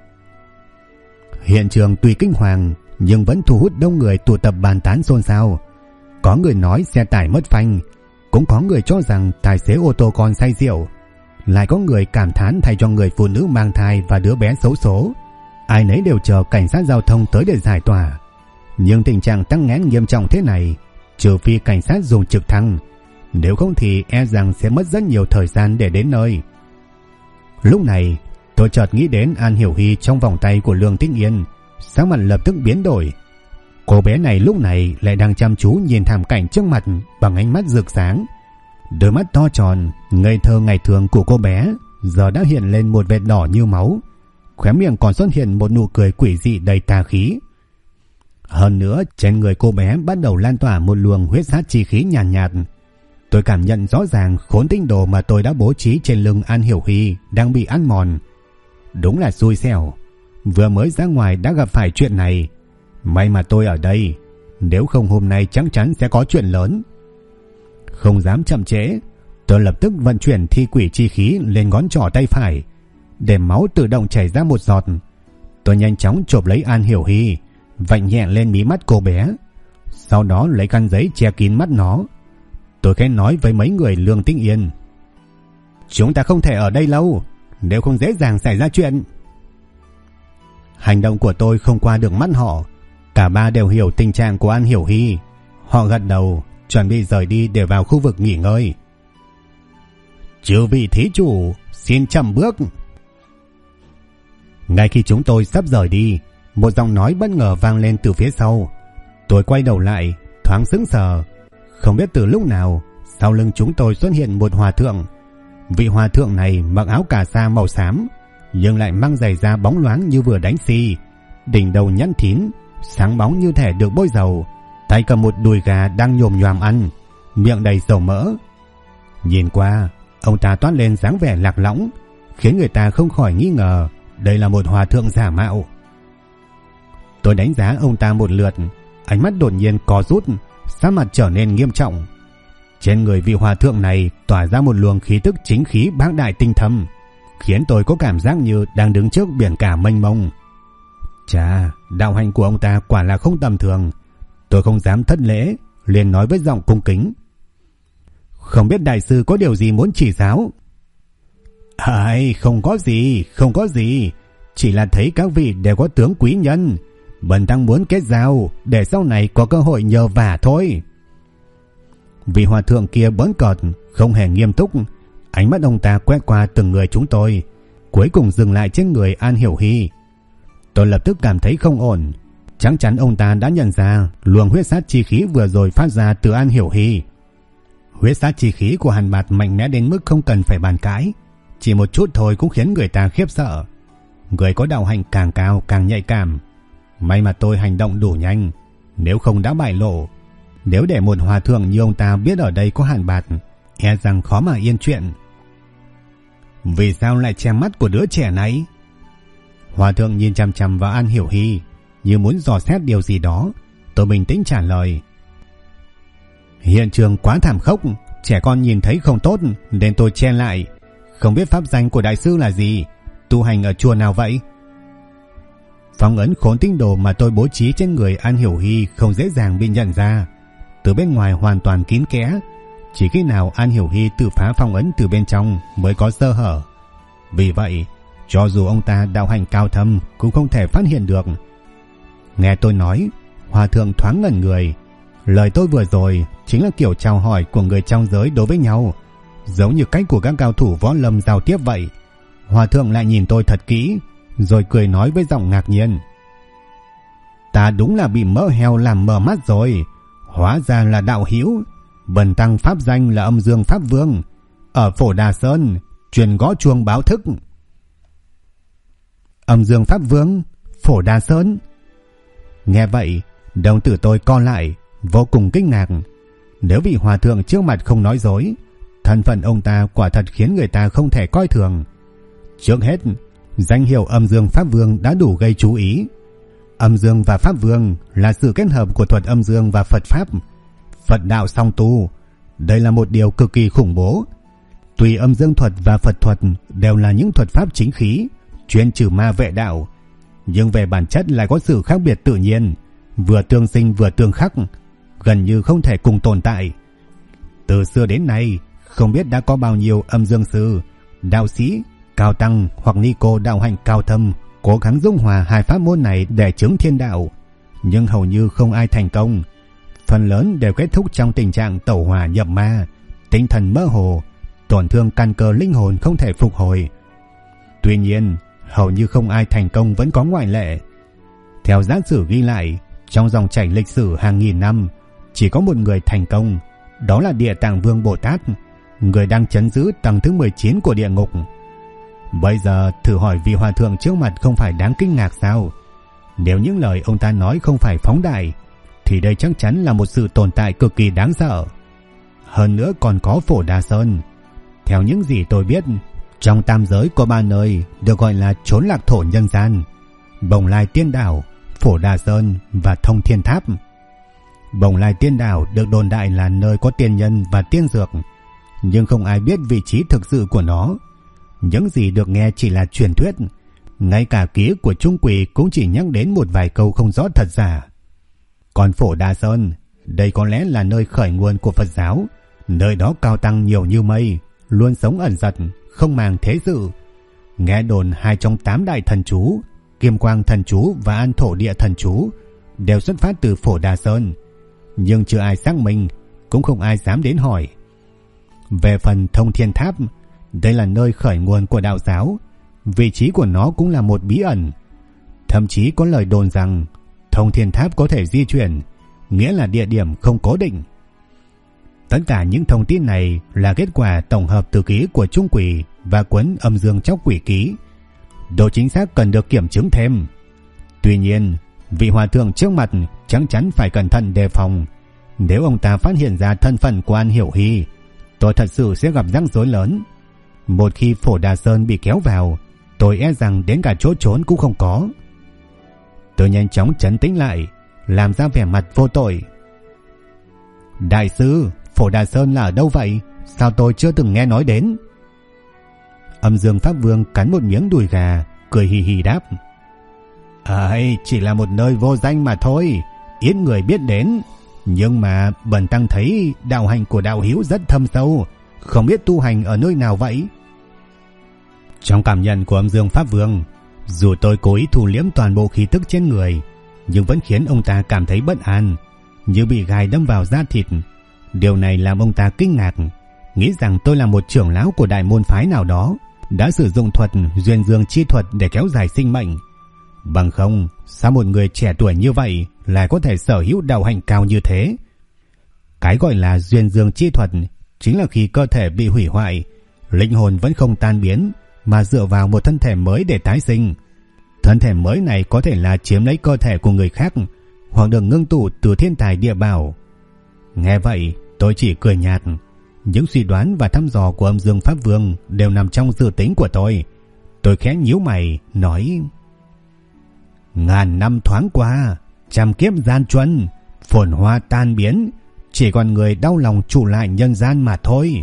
Hiện trường tuy kinh hoàng nhưng vẫn thu hút đông người tụ tập bàn tán xôn xao. Có người nói xe tải mất phanh, cũng có người cho rằng tài xế ô tô con say rượu, lại có người cảm thán thay cho người phụ nữ mang thai và đứa bé xấu số. Ai nấy đều chờ cảnh sát giao thông tới để giải tỏa. Nhưng tình trạng tắc nghẽn nghiêm trọng thế này, trừ phi cảnh sát dùng trực thăng, nếu không thì e rằng sẽ mất rất nhiều thời gian để đến nơi. Lúc này tôi chợt nghĩ đến An Hiểu Hy trong vòng tay của Lương Tĩnh Yên, sắc mặt lập tức biến đổi. Cô bé này lúc này lại đang chăm chú nhìn thảm cảnh trước mặt bằng ánh mắt rực sáng. Đôi mắt to tròn, ngây thơ ngày thường của cô bé giờ đã hiện lên một vệt đỏ như máu, khóe miệng còn xuất hiện một nụ cười quỷ dị đầy tà khí. Hơn nữa, trên người cô bé bắt đầu lan tỏa một luồng huyết sát chi khí nhàn nhạt. Tôi cảm nhận rõ ràng khốn tinh đồ mà tôi đã bố trí trên lưng An Hiểu Hy đang bị ăn mòn. Đúng là xui xẻo, vừa mới ra ngoài đã gặp phải chuyện này. May mà tôi ở đây, nếu không hôm nay chắc chắn sẽ có chuyện lớn. Không dám chậm trễ, tôi lập tức vận chuyển thi quỷ chi khí lên ngón trỏ tay phải, để máu tự động chảy ra một giọt. Tôi nhanh chóng chộp lấy An Hiểu Hy, vạch nhẹ lên mí mắt cô bé, sau đó lấy khăn giấy che kín mắt nó. Tôi khẽ nói với mấy người Lương Tĩnh Yên: "Chúng ta không thể ở đây lâu, nếu không dễ dàng xảy ra chuyện." Hành động của tôi không qua được mắt họ. Cả ba đều hiểu tình trạng của An Hiểu Hy. Họ gật đầu, chuẩn bị rời đi để vào khu vực nghỉ ngơi. "Chư vị thí chủ, xin chậm bước." Ngay khi chúng tôi sắp rời đi, một giọng nói bất ngờ vang lên từ phía sau. Tôi quay đầu lại, thoáng sững sờ. Không biết từ lúc nào, sau lưng chúng tôi xuất hiện một hòa thượng. Vị hòa thượng này mặc áo cà sa màu xám, nhưng lại mang giày da bóng loáng như vừa đánh xi, đỉnh đầu nhẵn thín, sáng bóng như thể được bôi dầu, tay cầm một đùi gà đang nhồm nhoàm ăn, miệng đầy dầu mỡ. Nhìn qua, ông ta toát lên dáng vẻ lạc lõng, khiến người ta không khỏi nghi ngờ đây là một hòa thượng giả mạo. Tôi đánh giá ông ta một lượt, ánh mắt đột nhiên co rút, sắc mặt trở nên nghiêm trọng. Trên người vị hòa thượng này tỏa ra một luồng khí tức chính khí bác đại tinh thâm, khiến tôi có cảm giác như đang đứng trước biển cả mênh mông. Chà, đạo hành của ông ta quả là không tầm thường. Tôi không dám thất lễ, liền nói với giọng cung kính: Không biết đại sư có điều gì muốn chỉ giáo? Không có gì, chỉ là thấy các vị đều có tướng quý nhân, bần tăng muốn kết giao để sau này có cơ hội nhờ vả thôi. Vị hòa thượng kia bỡn cợt, không hề nghiêm túc, ánh mắt ông ta quét qua từng người chúng tôi, cuối cùng dừng lại trên người An Hiểu Hy. Tôi lập tức cảm thấy không ổn, chắc chắn ông ta đã nhận ra luồng huyết sát chi khí vừa rồi phát ra từ An Hiểu Hy. Huyết sát chi khí của Hàn Bạt mạnh mẽ đến mức không cần phải bàn cãi, chỉ một chút thôi cũng khiến người ta khiếp sợ. Người có đạo hành càng cao càng nhạy cảm. May mà tôi hành động đủ nhanh, nếu không đã bại lộ. Nếu để một hòa thượng như ông ta biết ở đây có Hàn Bạt, e rằng khó mà yên chuyện. Vì sao lại che mắt của đứa trẻ này? Hòa thượng nhìn chằm chằm vào An Hiểu Hy, như muốn dò xét điều gì đó. Tôi bình tĩnh trả lời: Hiện trường quá thảm khốc, trẻ con nhìn thấy không tốt nên tôi che lại. Không biết pháp danh của đại sư là gì, tu hành ở chùa nào vậy? Phong ấn khốn tinh đồ mà tôi bố trí trên người An Hiểu Hy không dễ dàng bị nhận ra. Từ bên ngoài hoàn toàn kín kẽ, chỉ khi nào An Hiểu Hy tự phá phong ấn từ bên trong mới có sơ hở. Vì vậy, cho dù ông ta đạo hành cao thâm cũng không thể phát hiện được. Nghe tôi nói, hòa thượng thoáng ngẩn người. Lời tôi vừa rồi chính là kiểu chào hỏi của người trong giới đối với nhau, giống như cách của các cao thủ võ lâm giao tiếp vậy. Hòa thượng lại nhìn tôi thật kỹ, rồi cười nói với giọng ngạc nhiên: Ta đúng là bị mỡ heo làm mờ mắt rồi. Hóa ra là đạo hữu. Bần tăng pháp danh là Âm Dương Pháp Vương, ở Phổ Đà Sơn, truyền gõ chuông báo thức. Âm Dương Pháp Vương, Phổ Đà Sơn. Nghe vậy, đồng tử tôi co lại, vô cùng kinh ngạc. Nếu vị hòa thượng trước mặt không nói dối, thân phận ông ta quả thật khiến người ta không thể coi thường. Trước hết, danh hiệu Âm Dương Pháp Vương đã đủ gây chú ý. Âm Dương và Pháp Vương là sự kết hợp của thuật âm dương và Phật Pháp, Phật đạo song tu. Đây là một điều cực kỳ khủng bố. Tuy âm dương thuật và Phật thuật đều là những thuật pháp chính khí, chuyên trừ ma vệ đạo, nhưng về bản chất lại có sự khác biệt tự nhiên, vừa tương sinh vừa tương khắc, gần như không thể cùng tồn tại. Từ xưa đến nay, không biết đã có bao nhiêu âm dương sư, đạo sĩ, cao tăng hoặc ni cô đạo hành cao thâm cố gắng dung hòa hai pháp môn này để chứng thiên đạo, nhưng hầu như không ai thành công. Phần lớn đều kết thúc trong tình trạng tẩu hỏa nhập ma, tinh thần mơ hồ, tổn thương căn cơ linh hồn không thể phục hồi. Tuy nhiên, hầu như không ai thành công vẫn có ngoại lệ. Theo giả sử ghi lại, trong dòng chảy lịch sử hàng nghìn năm, chỉ có một người thành công, đó là Địa Tạng Vương Bồ Tát, người đang trấn giữ tầng thứ 19 của địa ngục. Bây giờ thử hỏi vị hòa thượng trước mặt không phải đáng kinh ngạc sao? Nếu những lời ông ta nói không phải phóng đại, thì đây chắc chắn là một sự tồn tại cực kỳ đáng sợ. Hơn nữa còn có Phổ Đà Sơn. Theo những gì tôi biết, trong tam giới có 3 nơi được gọi là chốn lạc thổ nhân gian: Bồng Lai Tiên Đảo, Phổ Đà Sơn và Thông Thiên Tháp. Bồng Lai Tiên Đảo được đồn đại là nơi có tiên nhân và tiên dược, nhưng không ai biết vị trí thực sự của nó. Những gì được nghe chỉ là truyền thuyết, ngay cả ký ức của Trung Quỷ cũng chỉ nhắc đến một vài câu không rõ thật giả. Còn Phổ Đà Sơn, đây có lẽ là nơi khởi nguồn của Phật giáo, nơi đó cao tăng nhiều như mây, luôn sống ẩn dật, không màng thế sự. Nghe đồn 2 trong 8 đại thần chú, Kim Quang thần chú và An Thổ Địa thần chú, đều xuất phát từ Phổ Đà Sơn, nhưng chưa ai xác minh, cũng không ai dám đến hỏi. Về phần Thông Thiên Tháp, đây là nơi khởi nguồn của đạo giáo, vị trí của nó cũng là một bí ẩn. Thậm chí có lời đồn rằng Thông Thiên Tháp có thể di chuyển, nghĩa là địa điểm không cố định. Tất cả những thông tin này là kết quả tổng hợp từ ký của Trung Quỷ và cuốn Âm Dương Chóc Quỷ Ký. Độ chính xác cần được kiểm chứng thêm. Tuy nhiên, vị hòa thượng trước mặt chắc chắn phải cẩn thận đề phòng. Nếu ông ta phát hiện ra thân phận của An Hiểu Hy, tôi thật sự sẽ gặp rắc rối lớn. Một khi Phổ Đà Sơn bị kéo vào, tôi e rằng đến cả chỗ trốn cũng không có. Tôi nhanh chóng trấn tĩnh lại, làm ra vẻ mặt vô tội. Đại sư, Phổ Đà Sơn là ở đâu vậy? Sao tôi chưa từng nghe nói đến? Âm Dương Pháp Vương cắn một miếng đùi gà, cười hì hì đáp. Chỉ là một nơi vô danh mà thôi, ít người biết đến. Nhưng mà bần tăng thấy đạo hành của đạo hữu rất thâm sâu, không biết tu hành ở nơi nào vậy? Trong cảm nhận của Âm Dương Pháp Vương, dù tôi cố ý thu liễm toàn bộ khí tức trên người, nhưng vẫn khiến ông ta cảm thấy bất an, như bị gai đâm vào da thịt. Điều này làm ông ta kinh ngạc, nghĩ rằng tôi là một trưởng lão của đại môn phái nào đó, đã sử dụng thuật duyên dương chi thuật để kéo dài sinh mệnh. Bằng không, sao một người trẻ tuổi như vậy lại có thể sở hữu đạo hạnh cao như thế? Cái gọi là duyên dương chi thuật chính là khi cơ thể bị hủy hoại, linh hồn vẫn không tan biến, mà dựa vào một thân thể mới để tái sinh. Thân thể mới này có thể là chiếm lấy cơ thể của người khác, hoặc được ngưng tụ từ thiên tài địa bảo. Nghe vậy, tôi chỉ cười nhạt. Những suy đoán và thăm dò của Âm Dương Pháp Vương đều nằm trong dự tính của tôi. Tôi khẽ nhíu mày, nói: ngàn năm thoáng qua, trăm kiếp gian truân, phồn hoa tan biến, chỉ còn người đau lòng trụ lại nhân gian mà thôi.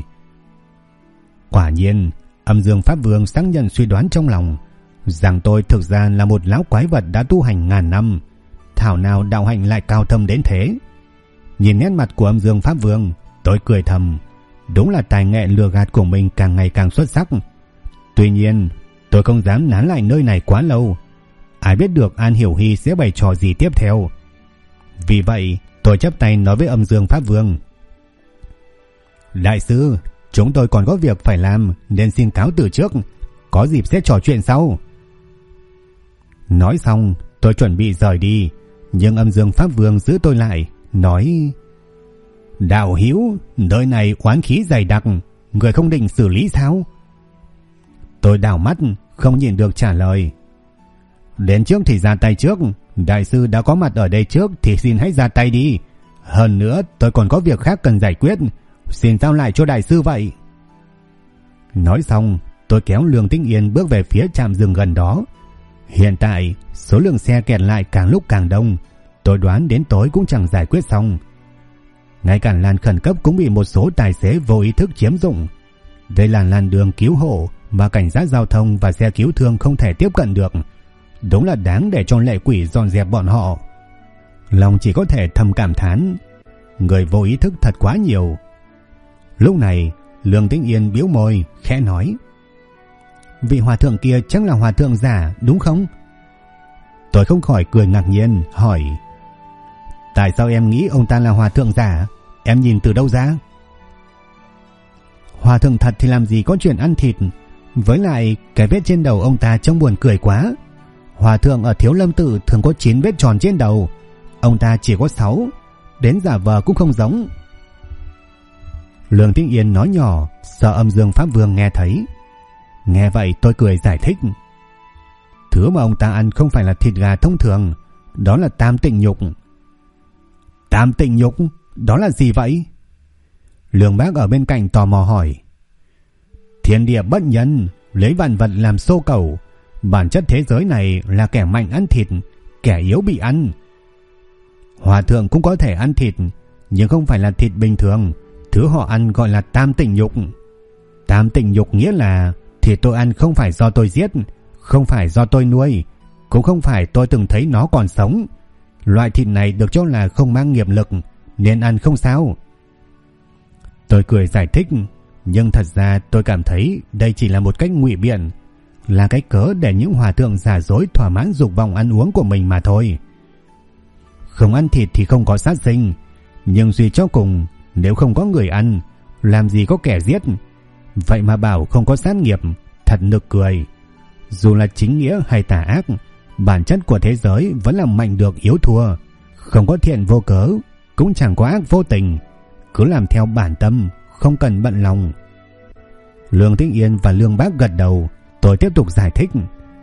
Quả nhiên, Âm Dương Pháp Vương xác nhận suy đoán trong lòng, rằng tôi thực ra là một lão quái vật đã tu hành ngàn năm, thảo nào đạo hạnh lại cao thâm đến thế. Nhìn nét mặt của Âm Dương Pháp Vương, tôi cười thầm, đúng là tài nghệ lừa gạt của mình càng ngày càng xuất sắc. Tuy nhiên, tôi không dám nán lại nơi này quá lâu, ai biết được An Hiểu Hy sẽ bày trò gì tiếp theo. Vì vậy, tôi chắp tay nói với Âm Dương Pháp Vương: đại sư, chúng tôi còn có việc phải làm nên xin cáo từ trước, có dịp sẽ trò chuyện sau. Nói xong, tôi chuẩn bị rời đi, nhưng Âm Dương Pháp Vương giữ tôi lại, nói: đạo hữu, nơi này oán khí dày đặc, người không định xử lý sao? Tôi đảo mắt, không nhìn được trả lời: đến trước thì ra tay trước, đại sư đã có mặt ở đây trước thì xin hãy ra tay đi. Hơn nữa tôi còn có việc khác cần giải quyết, xin giao lại cho đại sư vậy. Nói xong, tôi kéo Lương Tĩnh Yên bước về phía trạm dừng gần đó. Hiện tại số lượng xe kẹt lại càng lúc càng đông, tôi đoán đến tối cũng chẳng giải quyết xong. Ngay cả làn khẩn cấp cũng bị một số tài xế vô ý thức chiếm dụng. Đây là làn đường cứu hộ mà cảnh sát giao thông và xe cứu thương không thể tiếp cận được. Đúng là đáng để cho lệ quỷ dọn dẹp bọn họ. Lòng chỉ có thể thầm cảm thán, người vô ý thức thật quá nhiều. Lúc này, Lương Tĩnh Yên bĩu môi, khẽ nói: vị hòa thượng kia chắc là hòa thượng giả đúng không? Tôi không khỏi cười ngạc nhiên, hỏi: tại sao em nghĩ ông ta là hòa thượng giả? Em nhìn từ đâu ra? Hòa thượng thật thì làm gì có chuyện ăn thịt. Với lại cái vết trên đầu ông ta trông buồn cười quá. Hòa thượng ở Thiếu Lâm Tự thường có 9 vết tròn trên đầu, ông ta chỉ có 6, đến giả vờ cũng không giống. Lương Tĩnh Yên nói nhỏ, sợ Âm Dương Pháp Vương nghe thấy. Nghe vậy tôi cười giải thích: thứ mà ông ta ăn không phải là thịt gà thông thường, đó là tam tịnh nhục. Tam tịnh nhục? Đó là gì vậy? Lương Bác ở bên cạnh tò mò hỏi. Thiên địa bất nhân, lấy vạn vật làm xô cẩu. Bản chất thế giới này là kẻ mạnh ăn thịt, kẻ yếu bị ăn. Hòa thượng cũng có thể ăn thịt, nhưng không phải là thịt bình thường. Thứ họ ăn gọi là tam tịnh nhục. Tam tịnh nhục nghĩa là thịt tôi ăn không phải do tôi giết, không phải do tôi nuôi, cũng không phải tôi từng thấy nó còn sống. Loại thịt này được cho là không mang nghiệp lực, nên ăn không sao. Tôi cười giải thích, nhưng thật ra tôi cảm thấy đây chỉ là một cách ngụy biện, là cái cớ để những hòa thượng giả dối thỏa mãn dục vọng ăn uống của mình mà thôi. Không ăn thịt thì không có sát sinh, nhưng suy cho cùng, nếu không có người ăn, làm gì có kẻ giết. Vậy mà bảo không có sát nghiệp, thật nực cười. Dù là chính nghĩa hay tà ác, bản chất của thế giới vẫn là mạnh được yếu thua, không có thiện vô cớ, cũng chẳng có ác vô tình, cứ làm theo bản tâm, không cần bận lòng. Lương Tĩnh Yên và Lương Bác gật đầu. Tôi tiếp tục giải thích.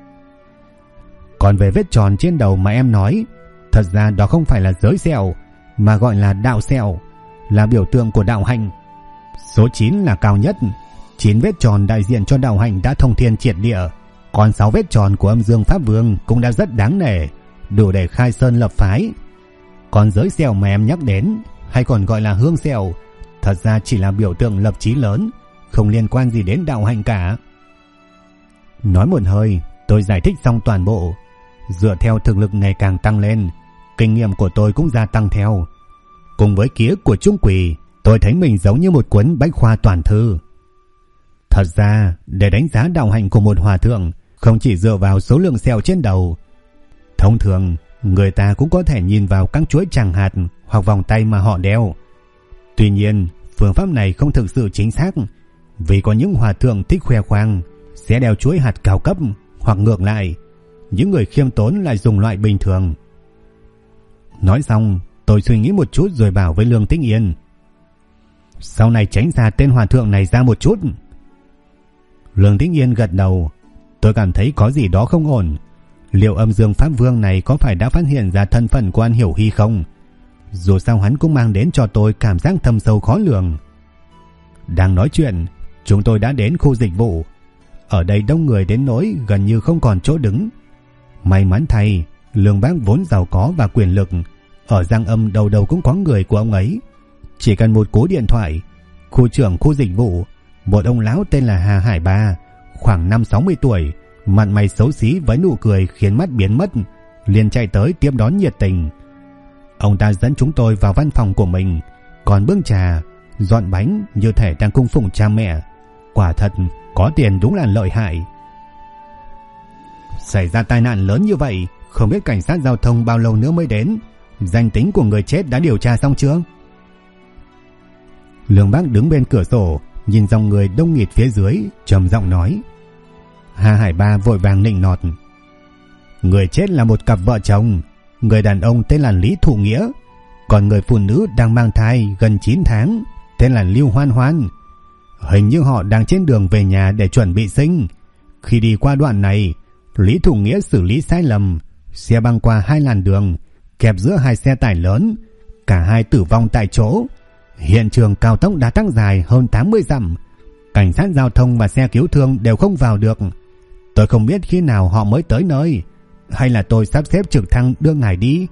Còn về vết tròn trên đầu mà em nói, thật ra đó không phải là giới sẹo, mà gọi là đạo sẹo, là biểu tượng của đạo hạnh. Số 9 là cao nhất. 9 vết tròn đại diện cho đạo hạnh đã thông thiên triệt địa, còn 6 vết tròn của Âm Dương Pháp Vương cũng đã rất đáng nể, đủ để khai sơn lập phái. Còn giới sẹo mà em nhắc đến, hay còn gọi là hương sẹo, thật ra chỉ là biểu tượng lập chí lớn, không liên quan gì đến đạo hạnh cả. Nói một hơi, tôi giải thích xong toàn bộ. Dựa theo thực lực ngày càng tăng lên, kinh nghiệm của tôi cũng gia tăng theo. Cùng với ký ức của Trung Quỷ, tôi thấy mình giống như một cuốn bách khoa toàn thư. Thật ra, để đánh giá đạo hạnh của một hòa thượng, không chỉ dựa vào số lượng sẹo trên đầu. Thông thường, người ta cũng có thể nhìn vào các chuỗi tràng hạt hoặc vòng tay mà họ đeo. Tuy nhiên, phương pháp này không thực sự chính xác, vì có những hòa thượng thích khoe khoang sẽ đeo chuỗi hạt cao cấp, hoặc ngược lại, những người khiêm tốn lại dùng loại bình thường. Nói xong, tôi suy nghĩ một chút rồi bảo với Lương Tĩnh Yên, sau này tránh xa tên hòa thượng này ra một chút. Lương Tĩnh Yên gật đầu. Tôi cảm thấy có gì đó không ổn. Liệu Âm Dương Pháp Vương này có phải đã phát hiện ra thân phận của An Hiểu Hy không? Dù sao hắn cũng mang đến cho tôi cảm giác thâm sâu khó lường. Đang nói chuyện, chúng tôi đã đến khu dịch vụ. Ở đây đông người đến nỗi gần như không còn chỗ đứng. May mắn thay, Lương Bác vốn giàu có và quyền lực, ở Giang Âm đầu đầu cũng có người của ông ấy. Chỉ cần một cú điện thoại, khu trưởng khu dịch vụ, một ông lão tên là Hà Hải Ba, khoảng 50-60 tuổi, mặt mày xấu xí với nụ cười khiến mắt biến mất, liền chạy tới tiếp đón nhiệt tình. Ông ta dẫn chúng tôi vào văn phòng của mình, còn bưng trà, dọn bánh như thể đang cung phụng cha mẹ. Quả thật, có tiền đúng là lợi hại. Xảy ra tai nạn lớn như vậy, không biết cảnh sát giao thông bao lâu nữa mới đến. Danh tính của người chết đã điều tra xong chưa? Lương Bác đứng bên cửa sổ, nhìn dòng người đông nghịt phía dưới, trầm giọng nói. Hà Hải Ba vội vàng nịnh nọt. Người chết là một cặp vợ chồng. Người đàn ông tên là Lý Thụ Nghĩa, còn người phụ nữ đang mang thai gần 9 tháng tên là Lưu Hoan Hoan. Hình như họ đang trên đường về nhà để chuẩn bị sinh. Khi đi qua đoạn này, Lý Thụ Nghĩa xử lý sai lầm, xe băng qua 2 làn đường, kẹp giữa 2 xe tải lớn, cả hai tử vong tại chỗ. Hiện trường cao tốc đã tăng dài hơn 80 dặm. Cảnh sát giao thông và xe cứu thương đều không vào được. Tôi không biết khi nào họ mới tới nơi, hay là tôi sắp xếp trực thăng đưa ngài đi?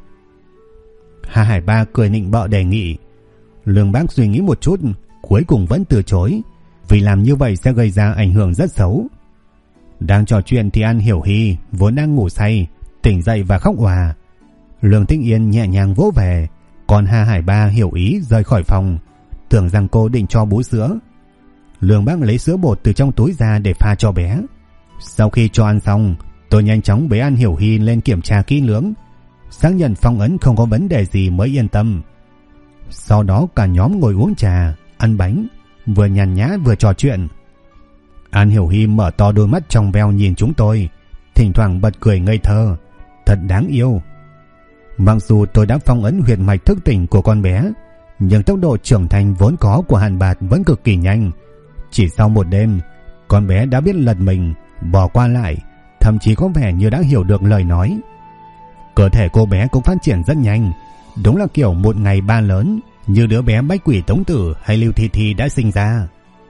Hà Hải Ba cười nịnh bợ đề nghị. Lương Bác suy nghĩ một chút, cuối cùng vẫn từ chối, vì làm như vậy sẽ gây ra ảnh hưởng rất xấu. Đang trò chuyện thì An Hiểu Hy vốn đang ngủ say tỉnh dậy và khóc òa. Lương Tĩnh Yên nhẹ nhàng vỗ về, còn Hà Hải Ba hiểu ý rời khỏi phòng, tưởng rằng cô định cho bú sữa. Lương Bác lấy sữa bột từ trong túi ra để pha cho bé. Sau khi cho ăn xong, tôi nhanh chóng bế An Hiểu Hy lên kiểm tra kỹ lưỡng, xác nhận phong ấn không có vấn đề gì mới yên tâm. Sau đó cả nhóm ngồi uống trà, ăn bánh, vừa nhàn nhã vừa trò chuyện. An Hiểu Hy mở to đôi mắt trong veo nhìn chúng tôi, thỉnh thoảng bật cười ngây thơ, thật đáng yêu. Mặc dù tôi đã phong ấn huyệt mạch thức tỉnh của con bé, nhưng tốc độ trưởng thành vốn có của Hàn Bạt vẫn cực kỳ nhanh. Chỉ sau một đêm, con bé đã biết lật mình, bò qua lại, thậm chí có vẻ như đã hiểu được lời nói. Cơ thể cô bé cũng phát triển rất nhanh, đúng là kiểu một ngày ba lớn, như đứa bé Bách Quỷ Tống Tử hay Lưu Thi Thi đã sinh ra.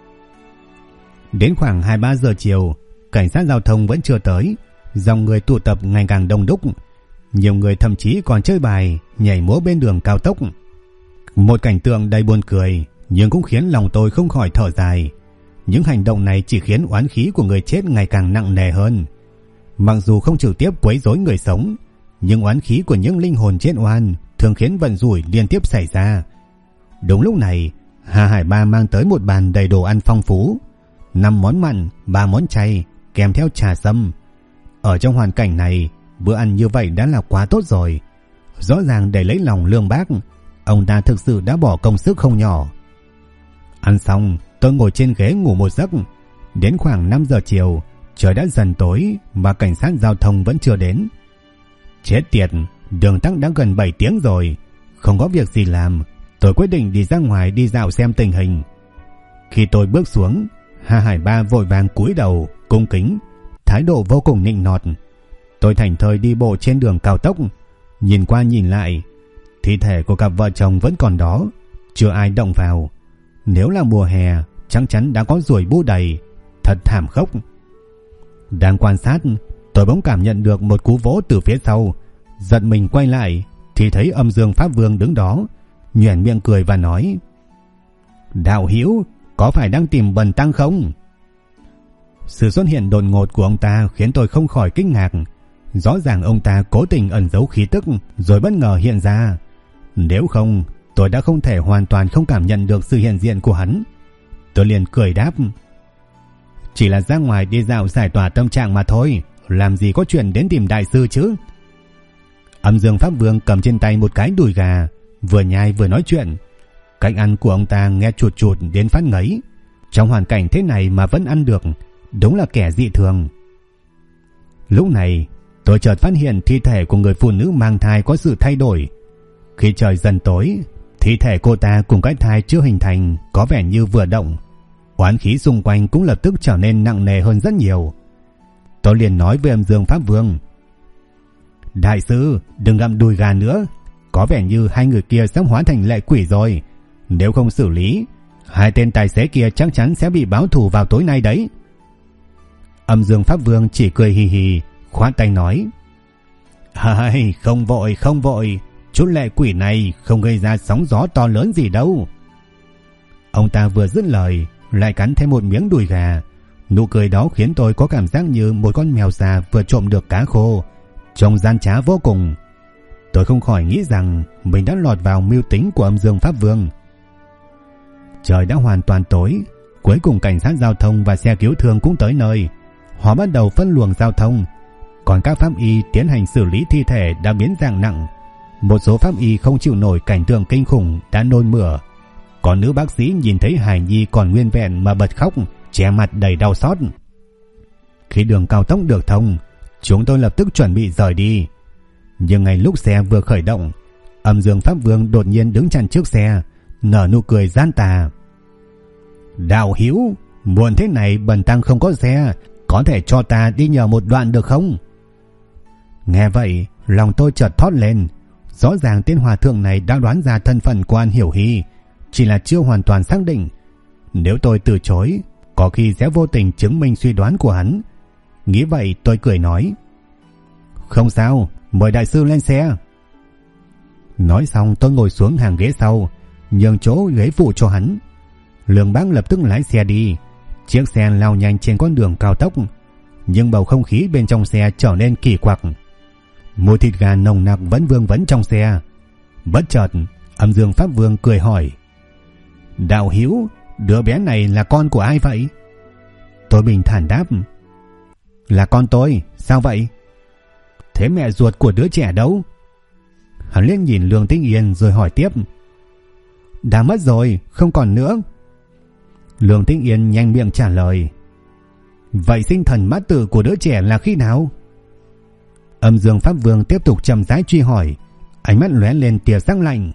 Đến khoảng 2-3 giờ chiều, cảnh sát giao thông vẫn chưa tới, dòng người tụ tập ngày càng đông đúc. Nhiều người thậm chí còn chơi bài, nhảy múa bên đường cao tốc. Một cảnh tượng đầy buồn cười, nhưng cũng khiến lòng tôi không khỏi thở dài. Những hành động này chỉ khiến oán khí của người chết ngày càng nặng nề hơn. Mặc dù không trực tiếp quấy rối người sống, nhưng oán khí của những linh hồn chết oan thường khiến vận rủi liên tiếp xảy ra. Đúng lúc này, Hà Hải Ba mang tới một bàn đầy đồ ăn phong phú, 5 món mặn, 3 món chay, kèm theo trà sâm. Ở trong hoàn cảnh này, bữa ăn như vậy đã là quá tốt rồi. Rõ ràng để lấy lòng Lương Bác, ông ta thực sự đã bỏ công sức không nhỏ. Ăn xong, tôi ngồi trên ghế ngủ một giấc. Đến khoảng 5 giờ chiều, Trời đã dần tối mà cảnh sát giao thông vẫn chưa đến. Chết tiệt, đường tắc đã gần 7 tiếng rồi. Không có việc gì làm, tôi quyết định đi ra ngoài đi dạo xem tình hình. Khi tôi bước xuống, Hà Hải Ba vội vàng cúi đầu, cung kính, thái độ vô cùng nịnh nọt. Tôi thảnh thơi đi bộ trên đường cao tốc, nhìn qua nhìn lại, thi thể của cặp vợ chồng vẫn còn đó, chưa ai động vào. Nếu là mùa hè, chắc chắn đã có ruồi bu đầy, thật thảm khốc. Đang quan sát, tôi bỗng cảm nhận được một cú vỗ từ phía sau, giật mình quay lại thì thấy Âm Dương Pháp Vương đứng đó, nhoẻn miệng cười và nói: "Đạo hữu, có phải đang tìm Bần tăng không?" Sự xuất hiện đột ngột của ông ta khiến tôi không khỏi kinh ngạc. Rõ ràng ông ta cố tình ẩn giấu khí tức rồi bất ngờ hiện ra. Nếu không, tôi đã không thể hoàn toàn không cảm nhận được sự hiện diện của hắn. Tôi liền cười đáp: "Chỉ là ra ngoài đi dạo giải tỏa tâm trạng mà thôi, làm gì có chuyện đến tìm đại sư chứ." Âm Dương Pháp Vương cầm trên tay một cái đùi gà, vừa nhai vừa nói chuyện. Cách ăn của ông ta nghe chụt chụt đến phát ngấy. Trong hoàn cảnh thế này mà vẫn ăn được, đúng là kẻ dị thường. Lúc này, tôi chợt phát hiện thi thể của người phụ nữ mang thai có sự thay đổi. Khi trời dần tối, thi thể cô ta cùng cái thai chưa hình thành có vẻ như vừa động. Oán khí xung quanh cũng lập tức trở nên nặng nề hơn rất nhiều. Tôi liền nói với Âm Dương Pháp Vương: "Đại sư, đừng gặm đùi gà nữa. Có vẻ như hai người kia sắp hóa thành lệ quỷ rồi. Nếu không xử lý, hai tên tài xế kia chắc chắn sẽ bị báo thù vào tối nay đấy." Âm Dương Pháp Vương chỉ cười hì hì, khoát tay nói: "Hay, không vội, chút lệ quỷ này không gây ra sóng gió to lớn gì đâu." Ông ta vừa dứt lời, lại cắn thêm một miếng đùi gà. Nụ cười đó khiến tôi có cảm giác như một con mèo già vừa trộm được cá khô, trông gian trá vô cùng. Tôi không khỏi nghĩ rằng mình đã lọt vào mưu tính của Âm Dương Pháp Vương. Trời đã hoàn toàn tối, cuối cùng cảnh sát giao thông và xe cứu thương cũng tới nơi. Họ bắt đầu phân luồng giao thông, còn các pháp y tiến hành xử lý thi thể đã biến dạng nặng. Một số pháp y không chịu nổi cảnh tượng kinh khủng đã nôn mửa. Còn nữ bác sĩ nhìn thấy hài nhi còn nguyên vẹn mà bật khóc, che mặt đầy đau xót. Khi đường cao tốc được thông, chúng tôi lập tức chuẩn bị rời đi. Nhưng ngay lúc xe vừa khởi động, Âm Dương Pháp Vương đột nhiên đứng chặn trước xe, nở nụ cười gian tà: "Đạo hữu, muộn thế này Bần tăng không có xe, có thể cho ta đi nhờ một đoạn được không?" Nghe vậy, lòng tôi chợt thót lên. Rõ ràng tên hòa thượng này đã đoán ra thân phận của An Hiểu Hy, chỉ là chưa hoàn toàn xác định. Nếu tôi từ chối, có khi sẽ vô tình chứng minh suy đoán của hắn. Nghĩ vậy tôi cười nói: "Không sao, mời đại sư lên xe." Nói xong tôi ngồi xuống hàng ghế sau, nhường chỗ ghế phụ cho hắn. Lương Bác lập tức lái xe đi. Chiếc xe lao nhanh trên con đường cao tốc, nhưng bầu không khí bên trong xe trở nên kỳ quặc. Mùi thịt gà nồng nặc vẫn vương vấn trong xe. Bất chợt, Âm Dương Pháp Vương cười hỏi: "Đạo hữu, đứa bé này là con của ai vậy?" Tôi bình thản đáp: "Là con tôi, sao vậy?" "Thế mẹ ruột của đứa trẻ đâu?" Hắn liếc nhìn Lương Tĩnh Yên rồi hỏi tiếp: "Đã mất rồi, không còn nữa." Lương Tĩnh Yên nhanh miệng trả lời: "Vậy sinh thần mát tử của đứa trẻ là khi nào?" Âm Dương Pháp Vương tiếp tục chậm rãi truy hỏi, ánh mắt lóe lên tia sắc lạnh.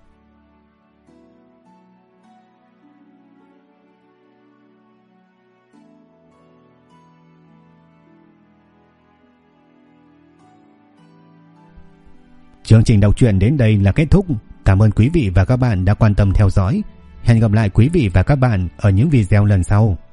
Chương trình đọc truyện đến đây là kết thúc. Cảm ơn quý vị và các bạn đã quan tâm theo dõi. Hẹn gặp lại quý vị và các bạn ở những video lần sau.